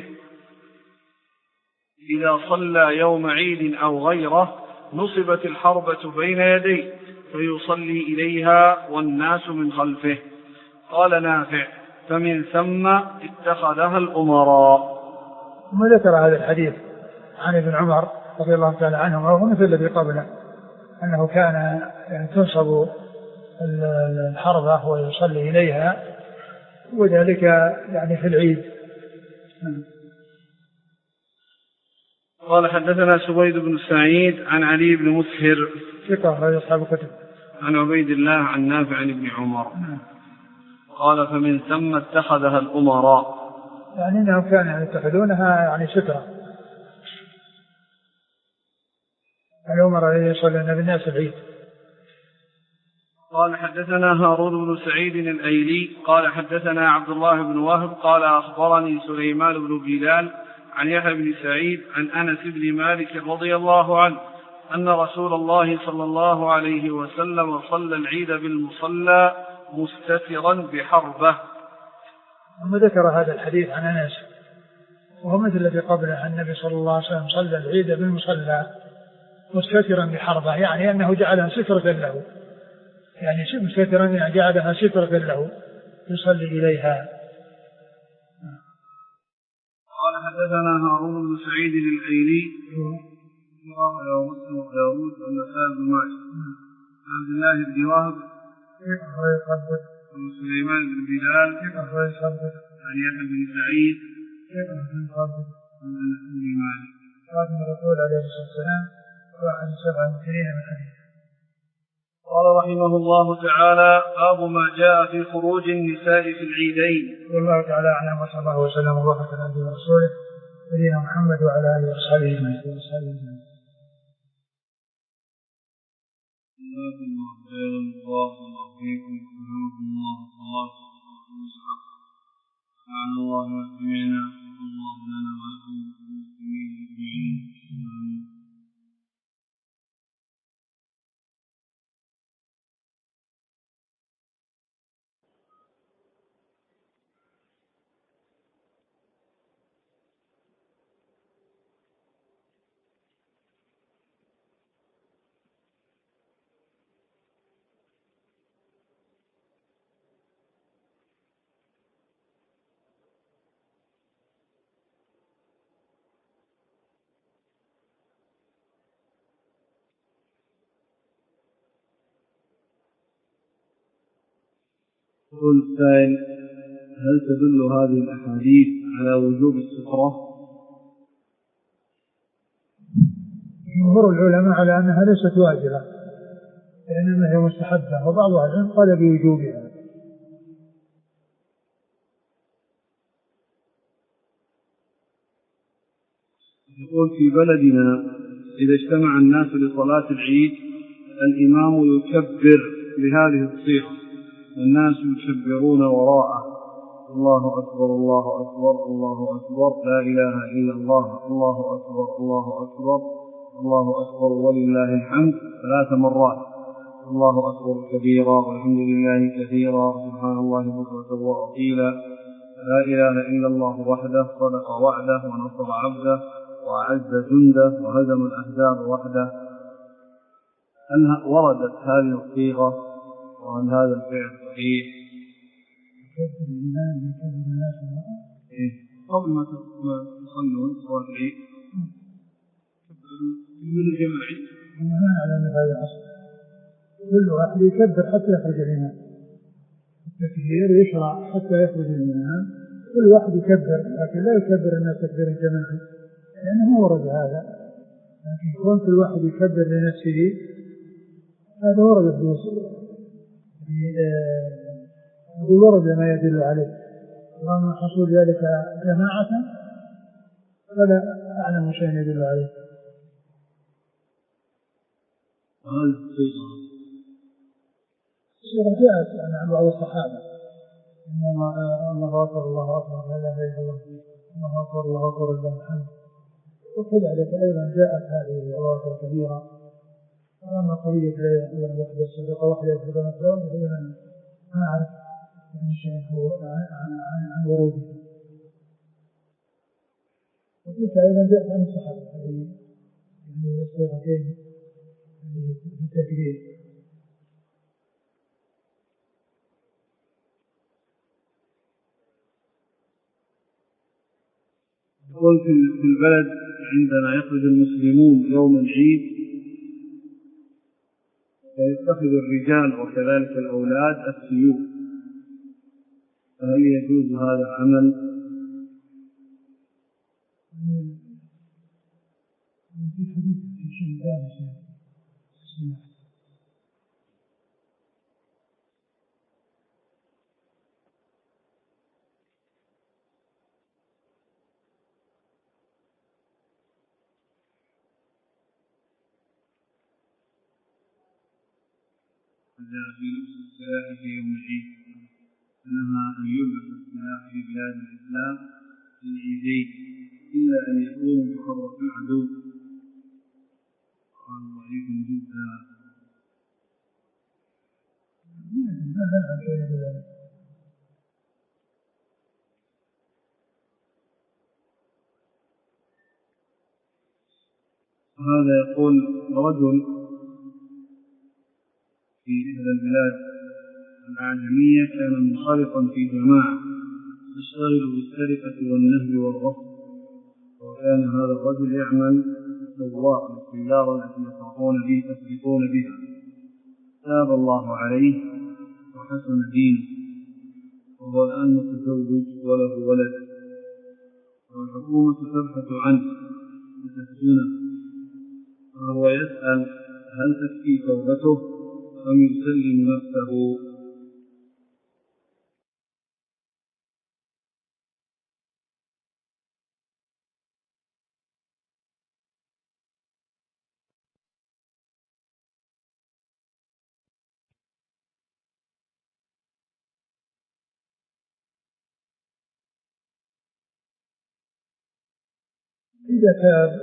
إذا صلى يوم عيد أو غيره نصبت الحربة بين يديه فيصلي إليها والناس من خلفه. قال نافع فمن ثم اتخذها الأمراء. ثم ذكر هذا الحديث عن ابن عمر رضي الله تعالى عنه وهو مثل الذي قبله أنه كان يعني تنصب الحربة ويصلي إليها وذلك يعني في العيد. قال حدثنا سويد بن سعيد عن علي بن مسهر ثقة أخرج أصحاب الكتب. عن عبيد الله عن نافع عن ابن عمر. قال فمن ثم اتخذها الأمراء يعني أنهم كانوا يتخذونها يعني سترة الأمراء الذي يصلون بالناس العيد. قال حدثنا هارون بن سعيد الأيلي قال حدثنا عبد الله بن وهب قال أخبرني سليمان بن بلال عن يحيى بن سعيد عن أنس بن مالك رضي الله عنه أن رسول الله صلى الله عليه وسلم صلى العيد بالمصلى مستترا بحربة. ثم ذكر هذا الحديث عن أنس وهو مثل الذي قبله النبي صلى الله عليه وسلم صلى العيد بالمصلى مستترا بحربة يعني أنه جعلها سترة له يعني مستترا يعني جعلها سترة له يصلي إليها. قال حدثنا هارون بن سعيد الأيلي ورواه مسلم وداود والنسائي بن ماجه عن عبد الله بن وهب عن سليمان بن بلال عن يحيى بن سعيد عن أنس بن مالك خاتم الرسول عليه الصلاة والسلام واحد سبعة وعشرين من حديث. قال رحمه الله تعالى باب ما جاء في خروج النساء في العيدين. والله تعالى أعلم وصلى الله وسلم وبارك على نبينا ورسوله نبينا محمد وعلى آله وصحبه أجمعين. سبحان الله وسمعنا الله لنا ولكم المسلمين أجمعين. يقول السائل هل تدل هذه الأحاديث على وجوب السترة؟ جمهور العلماء على أنها ليست واجبة لأنها هي مستحبة وبعض العلماء قال بوجوبها. يقول في بلدنا إذا اجتمع الناس لصلاة العيد الإمام يكبر بهذه الصيغة والناس يكبرون وراءه الله أكبر الله أكبر الله أكبر لا إله إلا الله الله أكبر الله أكبر الله أكبر ولله الحمد ثلاث مرات الله أكبر كبيرا والحمد لله كثيرا سبحان الله بكرة وأصيلا لا إله إلا الله وحده صدق وعده ونصر عبده وأعز جنده وهزم الأحزاب وحده. أنها وردت هذه الصيغة وأن هذا الفعل صحيح إيه؟ قبل ما تصلون صلاة العيد من الجماعي ما نعلم هذا الأصل. كل واحد يكبر حتى يخرج الإمام، التكبير يشرع حتى يخرج الإمام، كل واحد يكبر، لكن لا يكبر الناس تكبير الجماعي لأنه ما ورد هذا. لكن كون كل واحد يكبر لنفسه هذا ورد بورد ما يدل عليه. وما حصول ذلك جماعة فلا أعلم شيء يدل عليه. الصيغة جاءت عن بعض الصحابة إنما الله أكبر الله أكبر لا إله إلا الله الله أكبر الله أكبر لله الحمد. وكذلك أيضا جاءت هذه أواخر كبيرة. وأما قضية لا وحدة الصدقة وحدة يفضل نفسه فإذا ما أعرف يعني شيء عن وروده. وتلك أيضا جاءت عن الصحابة هذه يعني الصيغتين في التكبير. يقول في البلد عندنا يخرج المسلمون يوم العيد فيتخذ الرجال وكذلك الأولاد السيوف، فهل يجوز هذا العمل؟ في حديث في شيء ثاني في لبس السلاح في يوم العيد أنها أن يلبس السلاح في بلاد الإسلام في العيدين إلا أن يكونوا بحضرة العدو. قال ضعيف جدا. هذا يقول رجل في إحدى البلاد الأعجمية كان منخرطا في جماعة يشتغل بالسرقة والنهب والغصب، وكان هذا الرجل يعمل سواق للسيارة التي يسرقون به يسرقون بها. تاب الله عليه وحسن دينه وهو الآن متزوج وله ولد، والحكومة تبحث عنه لتسجنه، وهو يسأل هل تكفي توبته أم يسلم نفسه؟ إذا تاب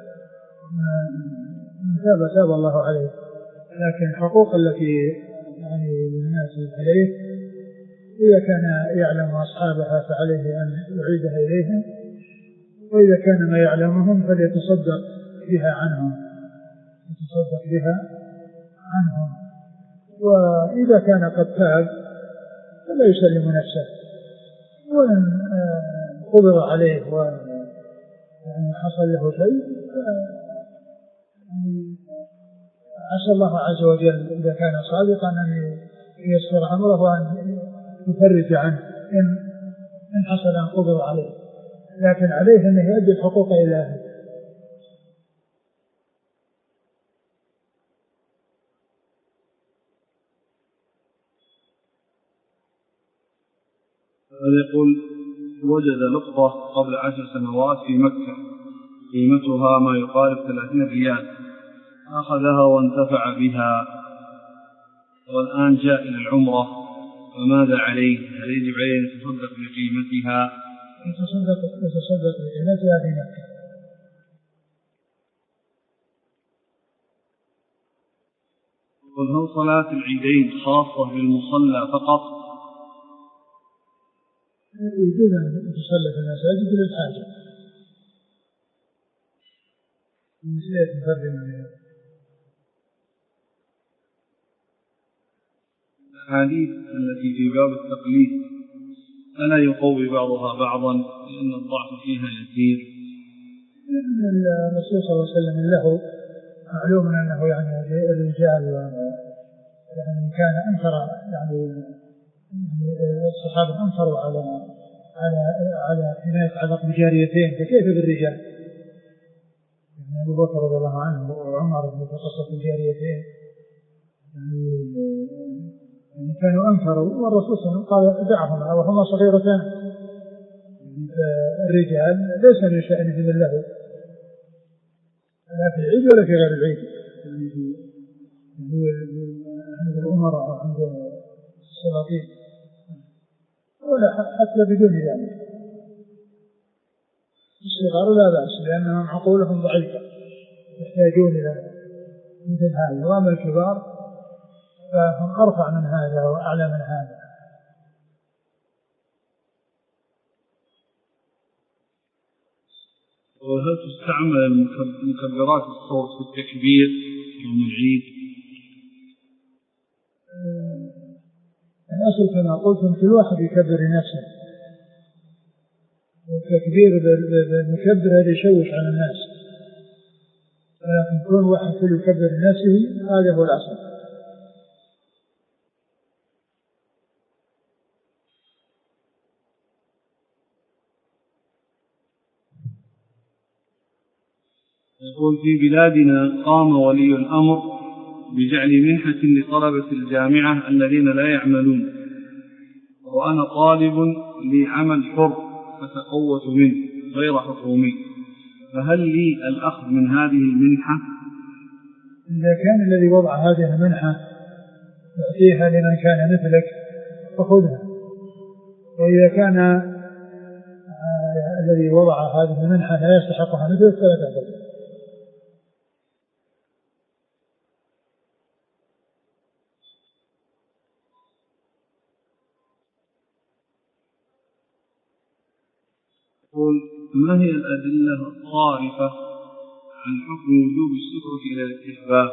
من تاب تاب الله عليه، لكن الحقوق التي يعني للناس عليه إذا كان يعلم أصحابها فعليه أن يعيدها إليهم، وإذا كان ما يعلمهم فليتصدق بها عنهم يتصدق بها عنهم. وإذا كان قد تاب فلا يسلم نفسه، وإن قبض عليه ويعني حصل له شيء يعني عسى الله عز وجل إذا كان صادقا أن ييسر أمره وأن يفرج عنه إن إن حصل أن قبض عليه، لكن عليه أن يؤدي الحقوق إلى أهله. يقول وجد لقطة قبل عشر سنوات في مكة قيمتها ما يقارب ثلاثين ريال، أخذها وانتفع بها، والآن جاء إلى العمرة، فماذا عليه؟ هل يجب عليه أن يتصدق بقيمتها؟ يتصدق يتصدق بقيمتها في مكة. قل هل صلاة العيدين خاصة بالمصلى فقط؟ يجوز أن تصلى في المساجد للحاجة. المسألة تفرق منها. الأحاديث التي في باب التقليد ألا يقوي بعضها بعضا لأن الضعف فيها يسير؟ الرسول صلى الله عليه وسلم له معلوم أنه يعني الرجال يعني كان أنكر يعني الصحابة أنكروا على على على حماية علاقة بجاريتين، فكيف بالرجال؟ يعني أبو بكر رضي الله عنه وعمر في قصة الجاريتين يعني, يعني كانوا أنكروا، والرسول صلى الله عليه وسلم قال دعهما وهما صغيرتان. الرجال ليس من شأنهم له لا في العيد ولا في غير العيد، يعني في عند الأمراء أو عند السلاطين ولا حتى بدون ذلك. الصغار لا بأس لأنهم عقولهم ضعيفة يحتاجون إلى مثل هذا، وأما الكبار فهم أرفع من هذا وأعلى من هذا. وهل تستعمل مكبرات الصوت في التكبير يوم العيد؟ الأصل كما قلت كل واحد يكبر لنفسه، والتكبير بالمكبر هذا يشوش على الناس، ولكن كل واحد كل يكبر لنفسه هذا هو الأصل. يقول في بلادنا قام ولي الأمر بجعل منحة لطلبة الجامعة الذين لا يعملون، وأنا طالب لعمل حر فتقوت منه غير حكومي، فهل لي الأخذ من هذه المنحة؟ إذا كان الذي وضع هذه المنحة يعطيها لمن كان مثلك فخذها، وإذا كان الذي وضع هذه المنحة لا يستحقها مثلك فلا تأخذها. يقول ما هي الأدلة الصارفة عن حكم وجوب السكر إلى الاستحباب؟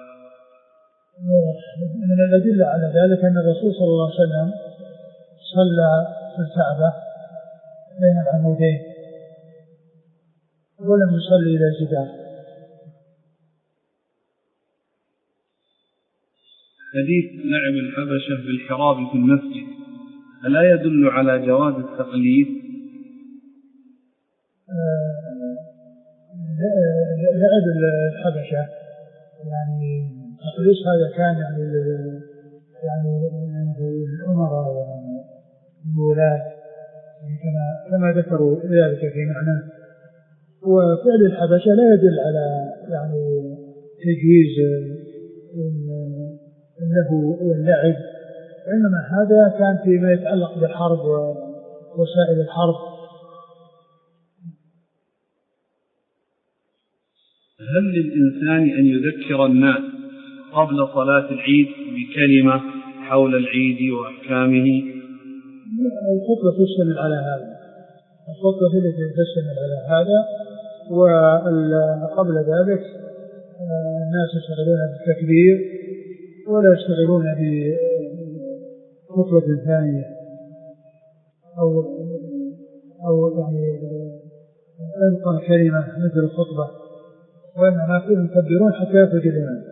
من الأدلة على ذلك أن الرسول صلى الله عليه وسلم صلى في الكعبة بين العمودين ولم يصلي إلى الجدار. حديث لعب الحبشة بالحراب في المسجد ألا يدل على جواز التقليد؟ لعب الحبشة يعني تقليص هذا كان يعني يعني الأمراء والولاة كما كما ذكروا ذلك في معناه، وفعل الحبشة لا يدل على يعني تجويز له واللعب، وإنما هذا كان فيما يتعلق بالحرب ووسائل الحرب. هل للإنسان أن يذكر الناس قبل صلاة العيد بكلمة حول العيد وأحكامه؟ الخطبة تشتمل على هذا، الخطبة هي التي تشتمل على هذا، وقبل ذلك الناس يشتغلون بالتكبير ولا يشتغلون بخطبة ثانية أو أو يعني ألقى كلمة مثل الخطبة، وإنما فيهم يكبرون حتى يخرج الإمام.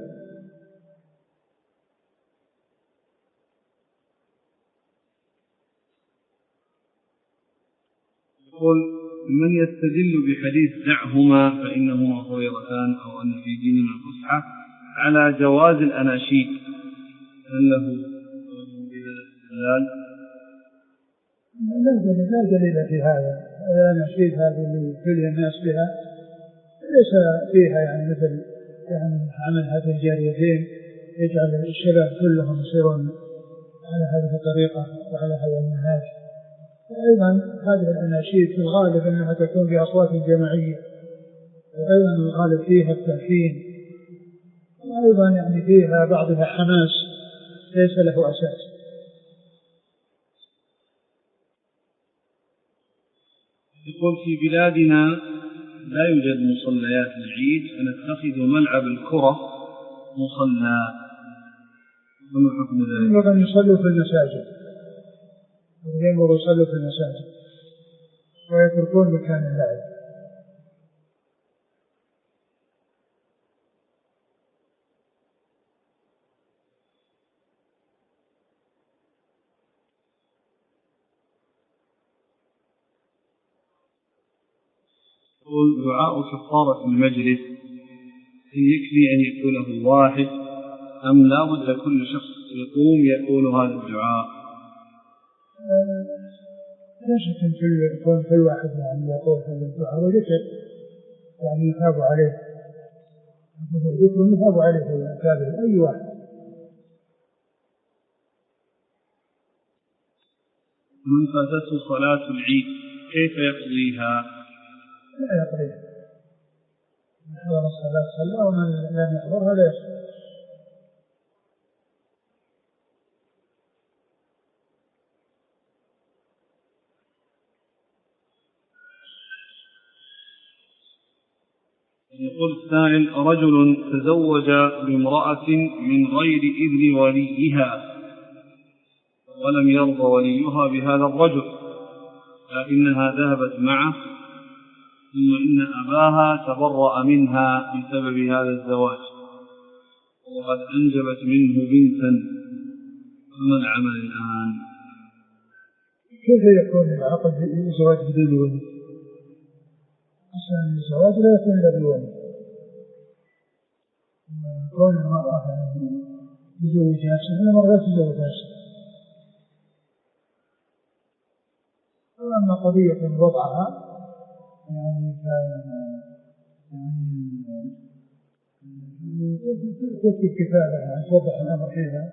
يقول من يستدل بحديث دعهما فإنهما خيرتان أو أن في ديننا الفسحة على جواز الأناشيد، هل له استدلال؟ لا دليل في هذا. الأناشيد هذه اللي يبتلي الناس بها ليس فيها يعني مثل يعني عمل هذه الجاريتين يجعل الشباب كلهم يصيرون على هذه الطريقة وعلى هذا المنهاج. أيضا هذه الأناشيد في الغالب أنها تكون بأصوات جماعية، وأيضا الغالب فيها التلحين، وأيضا يعني فيها بعضها حماس ليس له أساس. يقول في بلادنا لا يوجد مصليات للعيد فنتخذ ملعب الكرة مصلى، فما حكم ذلك؟ ينبغي أن يصلوا في المساجد، ينبغي يصلوا في المساجد ويتركون مكان اللعب. يقول دعاء كفارة المجلس يكفي أن يقوله واحد أم لا بد كل شخص يقوم يقول هذا الدعاء؟ لا شك أن كل كل واحد يعني يقول هذا الدعاء وذكر يعني يثاب عليه، ذكر يثاب عليه في أي واحد. من فاتته صلاة العيد كيف يقضيها؟ لا يقضيها، من حضر الصلاة صلى ومن لم يحضرها لا يصلي. يقول السائل رجل تزوج بامرأة من غير إذن وليها ولم يرضى وليها بهذا الرجل لكنها ذهبت معه ثم إن أباها تبرأ منها بسبب هذا الزواج وقد أنجبت منه بنتا، فما العمل الآن؟ كيف يكون العقد الزواج بدون ولي؟ أصلا الزواج لا يكون إلا بولي. كون المرأة تزوج نفسها إنما لا تزوج نفسها. وأما قضية وضعها يعني يعني تكتب كتابة يعني توضح الأمر فيها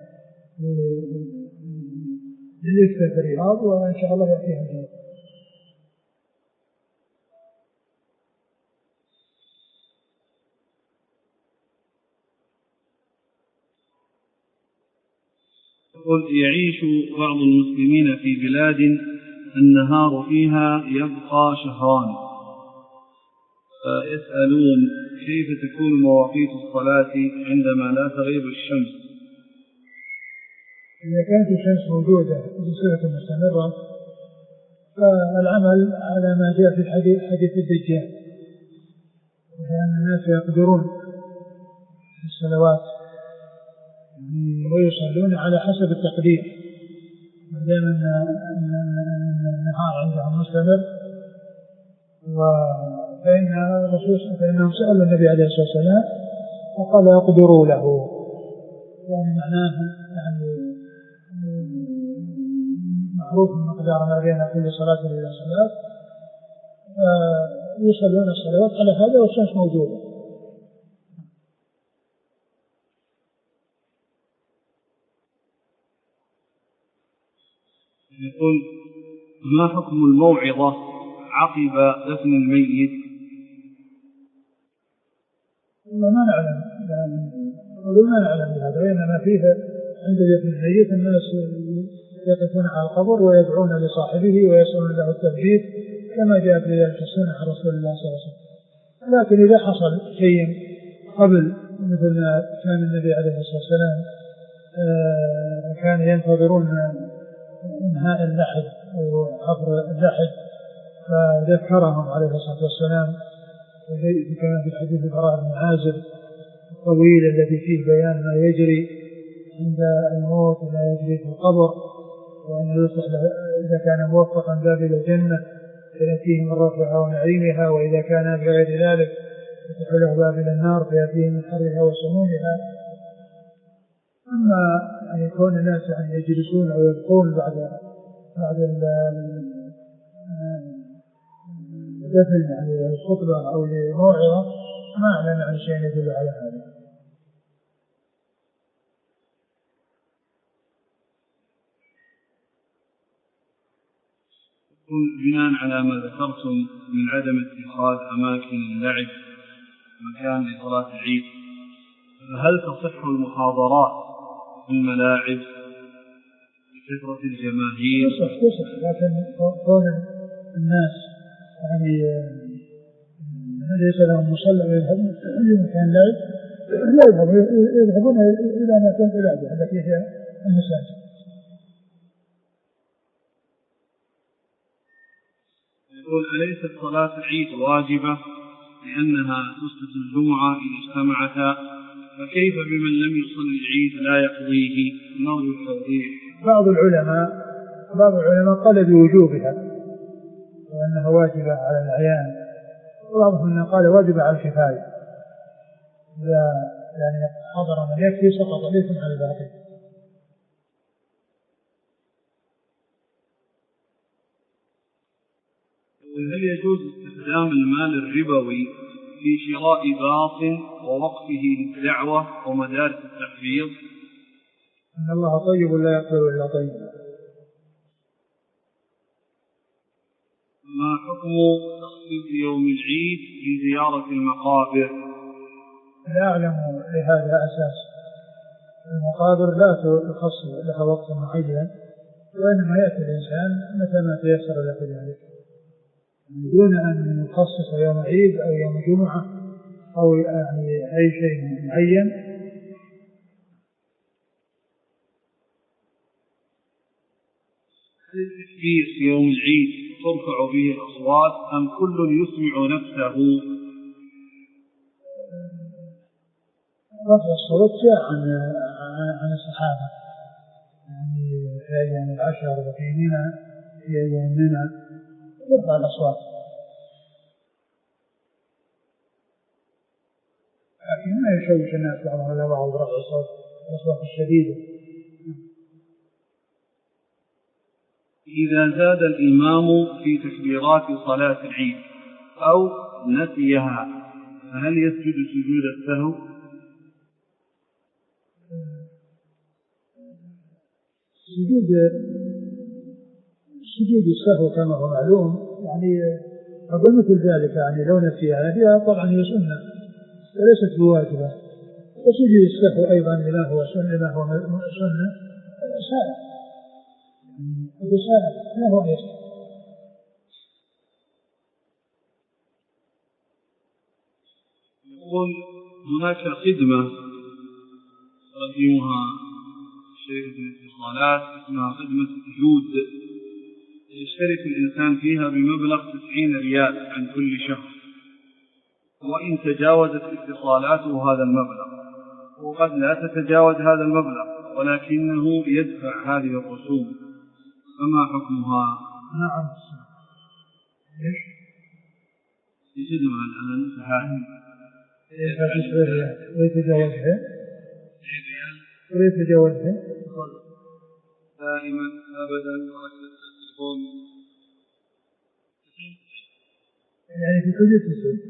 للإفتاء في الرياض وإن شاء الله يأتيها الجواب. يقول يعيش بعض المسلمين في بلاد النهار فيها يبقى شهران، فيسألون كيف تكون مواقيت الصلاة عندما لا تغيب الشمس؟ إذا كانت الشمس موجودة بصفة مستمرة فالعمل على ما جاء في الحديث حديث الدجال، لأن الناس يقدرون في الصلوات يعني ويصلون على حسب التقدير ما دام أن النهار عندهم مستمر. فإن الرسول فإنهم سألوا النبي عليه الصلاة والسلام فقال يقدروا له، يعني معناه يعني معروف المقدار ما بين كل صلاة إلى صلاة، يصلون الصلوات على هذا والشمس موجودة. يقول ما حكم الموعظة عقب دفن الميت؟ ما نعلم ما نعلم بهذا، إنما فيها عند دفن الميت الناس يقفون على القبر ويدعون لصاحبه ويسألون له التثبيت كما جاء في السنة عن رسول الله صلى الله عليه وسلم. لكن إذا حصل شيء قبل مثل ما كان النبي عليه الصلاة والسلام كان ينتظرون انهاء اللحد او حفر اللحد فذكرهم عليه الصلاه والسلام كما في حديث البراء بن عازب الطويل الذي فيه بيان ما يجري عند الموت وما يجري في القبر، وانه يصلح اذا كان موفقا باب الى الجنه فياتيه من رفعها ونعيمها، واذا كان بغير ذلك يفتح له باب الى النار فياتيه من حرها وسمومها. أما أن يكون الناس يعني يجلسون أو يبقون بعد بعد الدفن يعني الخطبة أو الموعظة ما أعلم عن شيء يدل على هذا. بناء على ما ذكرتم من عدم اتخاذ أماكن اللعب مكان لصلاة العيد، فهل تصح المحاضرات في الملاعب بكثرة الجماهير؟ تصح تصح لكن كون الناس يعني ليس لهم مصلى ويذهبون إلى مكان لعب لا يذهبون يذهبون إلى مكان اللعب التي هي المساجد. يقول أليست صلاة العيد واجبة لأنها تسقط الجمعة إذا اجتمعتا، فكيف بمن لم يصلي العيد لا يقضيه؟ نرجو التوضيح. بعض العلماء بعض العلماء قال بوجوبها وأنها واجبة على الأعيان، وبعضهم من قال واجب على الكفاية، إذا يعني حضر من يكفي سقط الإثم على الباقي. هل يجوز استخدام المال الربوي في شراء باطن ووقفه للدعوة ومدارس التحفيظ؟ إن الله طيب لا يقبل إلا طيب. ما حكم تخصيص يوم العيد لزيارة المقابر؟ لا أعلم لهذا أساس. المقابر لا تخصص لها وقت معين، وإنما يأتي الإنسان متى ما تيسر له ذلك، دون أن يخصص يوم عيد أو يوم جمعة أو يعني أي شيء معين. هل التكبير في يوم العيد ترفع به الأصوات أم كل يسمع نفسه؟ رفع الصوت جاء عن عن الصحابة، يعني في أيام العشر وفي منى في أيام منى يرفع الأصوات، لكن ما يشوش الناس بعضهم إلى بعض برفع الصوت الأصوات الشديدة. إذا زاد الإمام في تكبيرات صلاة العيد أو نسيها فهل يسجد سجود السهو؟ سجود سجود السهو كما هو معلوم، يعني أقول مثل ذلك، يعني لو نسيها هي طبعا هي سنة وليست بواجبة، وسجود السهو أيضا لما هو سنة لما هو سنة سائل بسالة لا هو يسأل. يقول هناك خدمة تقدمها شركة الاتصالات اسمها خدمة جود، يشترك الإنسان فيها بمبلغ تسعين ريال عن كل شهر، وإن تجاوزت اتصالاته هذا المبلغ، وقد لا تتجاوز هذا المبلغ ولكنه يدفع هذه الرسوم، فما حكمها؟ نعم. ايش؟ يخدمها الآن فهذه ويتجاوزها ويتجاوزها دائما أبدا ركلة التليفون يعني في حدود تسعين.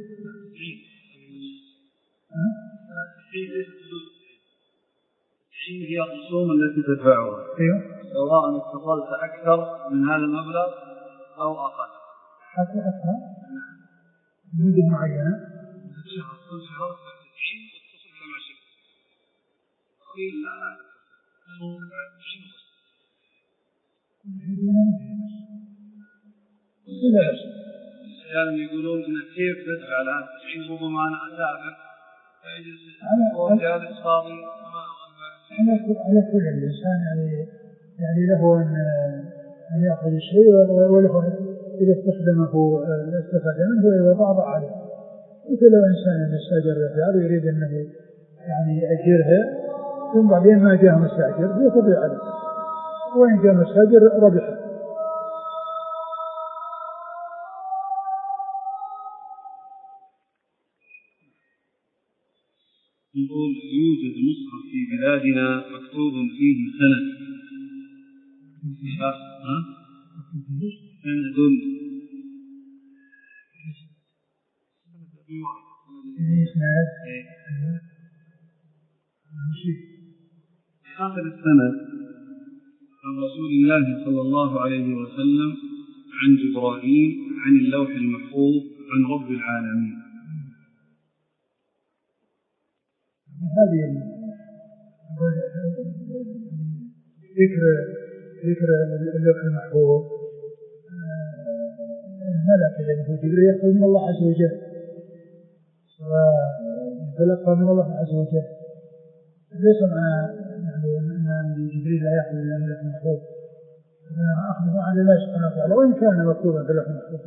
تسعين هي الرسوم التي تدفعها. ايوه. سواء اتصلت أكثر من هذا المبلغ أو أقل. حتى أكثر مدة معينة. شهر كل شهر تسعين وتصل كما شئت. قيل لا لا تسعين بس. كانوا يقولون إن كيف تدفع الآن تسعين ربما أنا أتابع فيجلس هو جالس فاضي ما على كل الإنسان يعني يعني له أن أن يأخذ الشيء وله إذا استخدمه استفاد منه وإذا ضاع عليه. مثل لو إنسان يستأجر رجال ويريد أنه يعني يأجرها ثم بعدين ما جاء مستأجر يتبع عليه، وإن جاء مستأجر ربح. يقول يوجد مصحف في بلادنا مكتوب فيه سند ها؟ سند في آخر السند عن رسول الله صلى الله عليه وسلم عن جبرائيل عن اللوح المحفوظ عن رب العالمين. هذه ذكر ذكر اللوح المحفوظ الملك الذي هو جبريل يأخذ من الله عز وجل ويتلقى من الله عز وجل، ليس مع يعني أن جبريل لا يأخذ من اللوح المحفوظ، أخذه عن الله سبحانه وتعالى وإن كان مكتوبا في اللوح المحفوظ.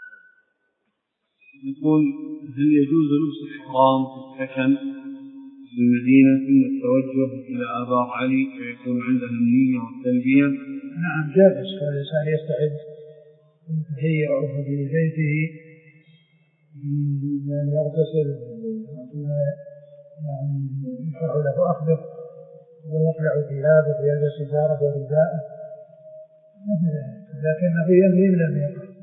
يقول هل يجوز لبس الإحرام في السكن في المدينة ثم التوجه إلى آبار علي فيكون عندها النية والتلبية. نعم جائز، فالإنسان يستعد يتهيأ في بيته أن يغتسل يعني يشرع له أخذه ويقلع ثيابه ويلبس إزاره ورداءه، لكنه ينوي لم يقل.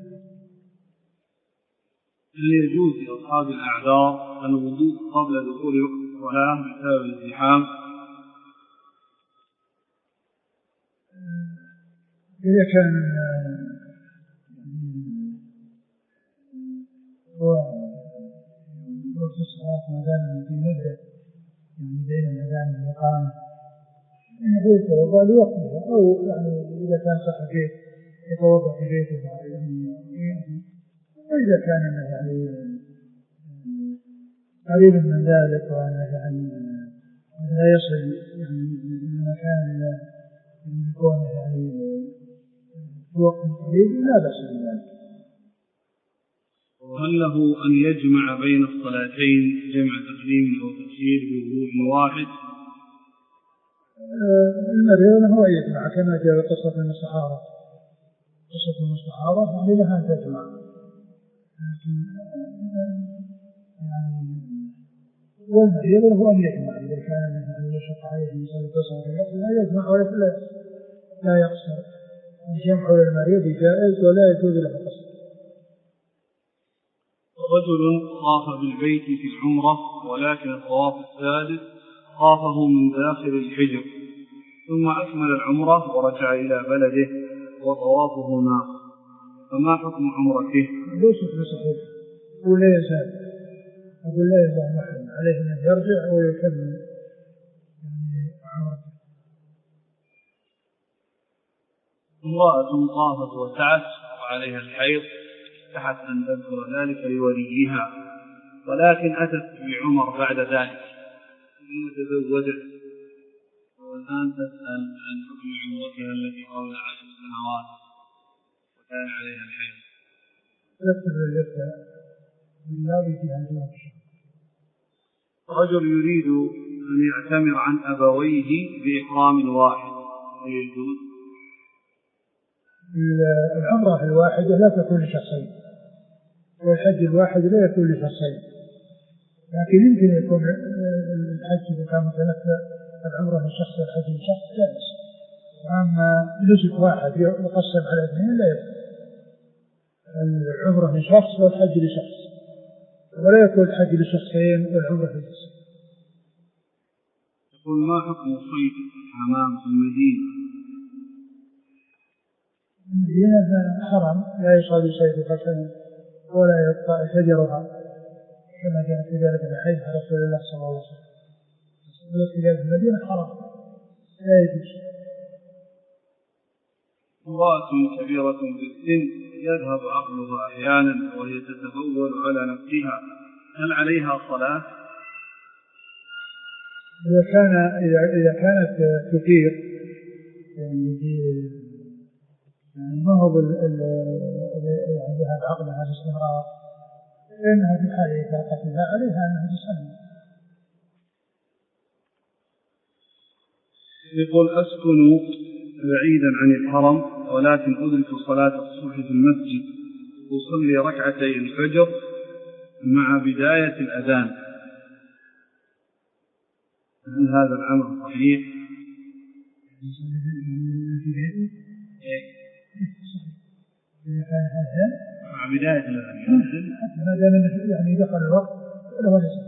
هل يجوز لأصحاب الأعذار الوضوء قبل دخول وقت الصلاة بسبب الازدحام؟ إذا كان هو وقت الصلاة ما دام في مدة يعني بين الأذان والإقامة يقول يتوضأ لوقتها، أو يعني إذا كان صح فيه يتوضأ في بيته يعني، وإذا كان يعني قريب من ذلك وأنه يعني لا يصل يعني من مكان إلى يكون يعني في وقت قريب لا بأس بذلك. وهل له أن يجمع بين الصلاتين جمع تقديم أو تأخير بوضوء واحد؟ المريض هو يجمع كما جاء قصة من الصحابة، قصة من الصحابة يعني لها أن تجمع، لكن يعني والمريض هو أن يجمع إذا كان من يشق عليه من صلى تصل في الوقت لا يجمع ولا لا يقصر. الجمع للمريض جائز ولا يجوز له قصر. رجل طاف بالبيت في العمرة ولكن الطواف السادس طافه من داخل الحجر ثم أكمل العمرة ورجع إلى بلده وطوافه ناقص، فما حكم عمرته؟ ليس بصحيح ولا يزال، أقول لا يزال محرم، عليه أن يرجع ويكمل يعني عمرته. امرأة طافت وسعت وعليها الحيض استحت أن تذكر ذلك لوليها، ولكن أتت بعمر بعد ذلك ثم تزوجت والآن تسأل عن حكم عمرتها التي قبل عشر سنوات وكان عليها الحيض. رجل يريد أن يعتمر عن أبويه بإحرام واحد ويجوز؟ العمرة الواحدة لا تكون لشخصين والحج الواحد لا يكون لشخصين، لكن يمكن يكون الحج إذا كان متنفع العمرة لشخص والحج لشخص جائز، وأما نسك واحد يقسم على اثنين لا يكون، العمرة لشخص والحج لشخص، ولا يكون الحج لشخصين والعمرة لشخص. يقول ما حكم صيد الحمام في المدينة؟ المدينة حرم لا يصاد صيدها ولا يقطع شجرها كما جاء في ذلك الحديث عن رسول الله صلى الله عليه وسلم. الاصطياد في المدينة حرام لا يجوز. امرأة كبيرة بالسن يذهب عقلها أحيانا وهي تتبول على نفسها، هل عليها صلاة؟ إذا كان إذا كانت تثير يعني يعني ما هو عندها عقلها باستمرار فإنها في حال إطلاقتها عليها أنها تصلي. يقول أسكن بعيدا عن الحرم ولكن أدرك صلاة الصبح في المسجد أصلي ركعتي الفجر مع بداية الأذان، هل هذا الأمر صحيح؟ مع بداية الأذان حتى ما دام يعني دخل الوقت له نسمع،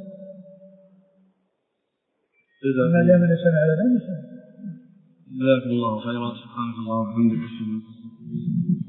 ما دام نسمع على ذلك. جزاك الله خيرا، سبحانك اللهم وبحمدك.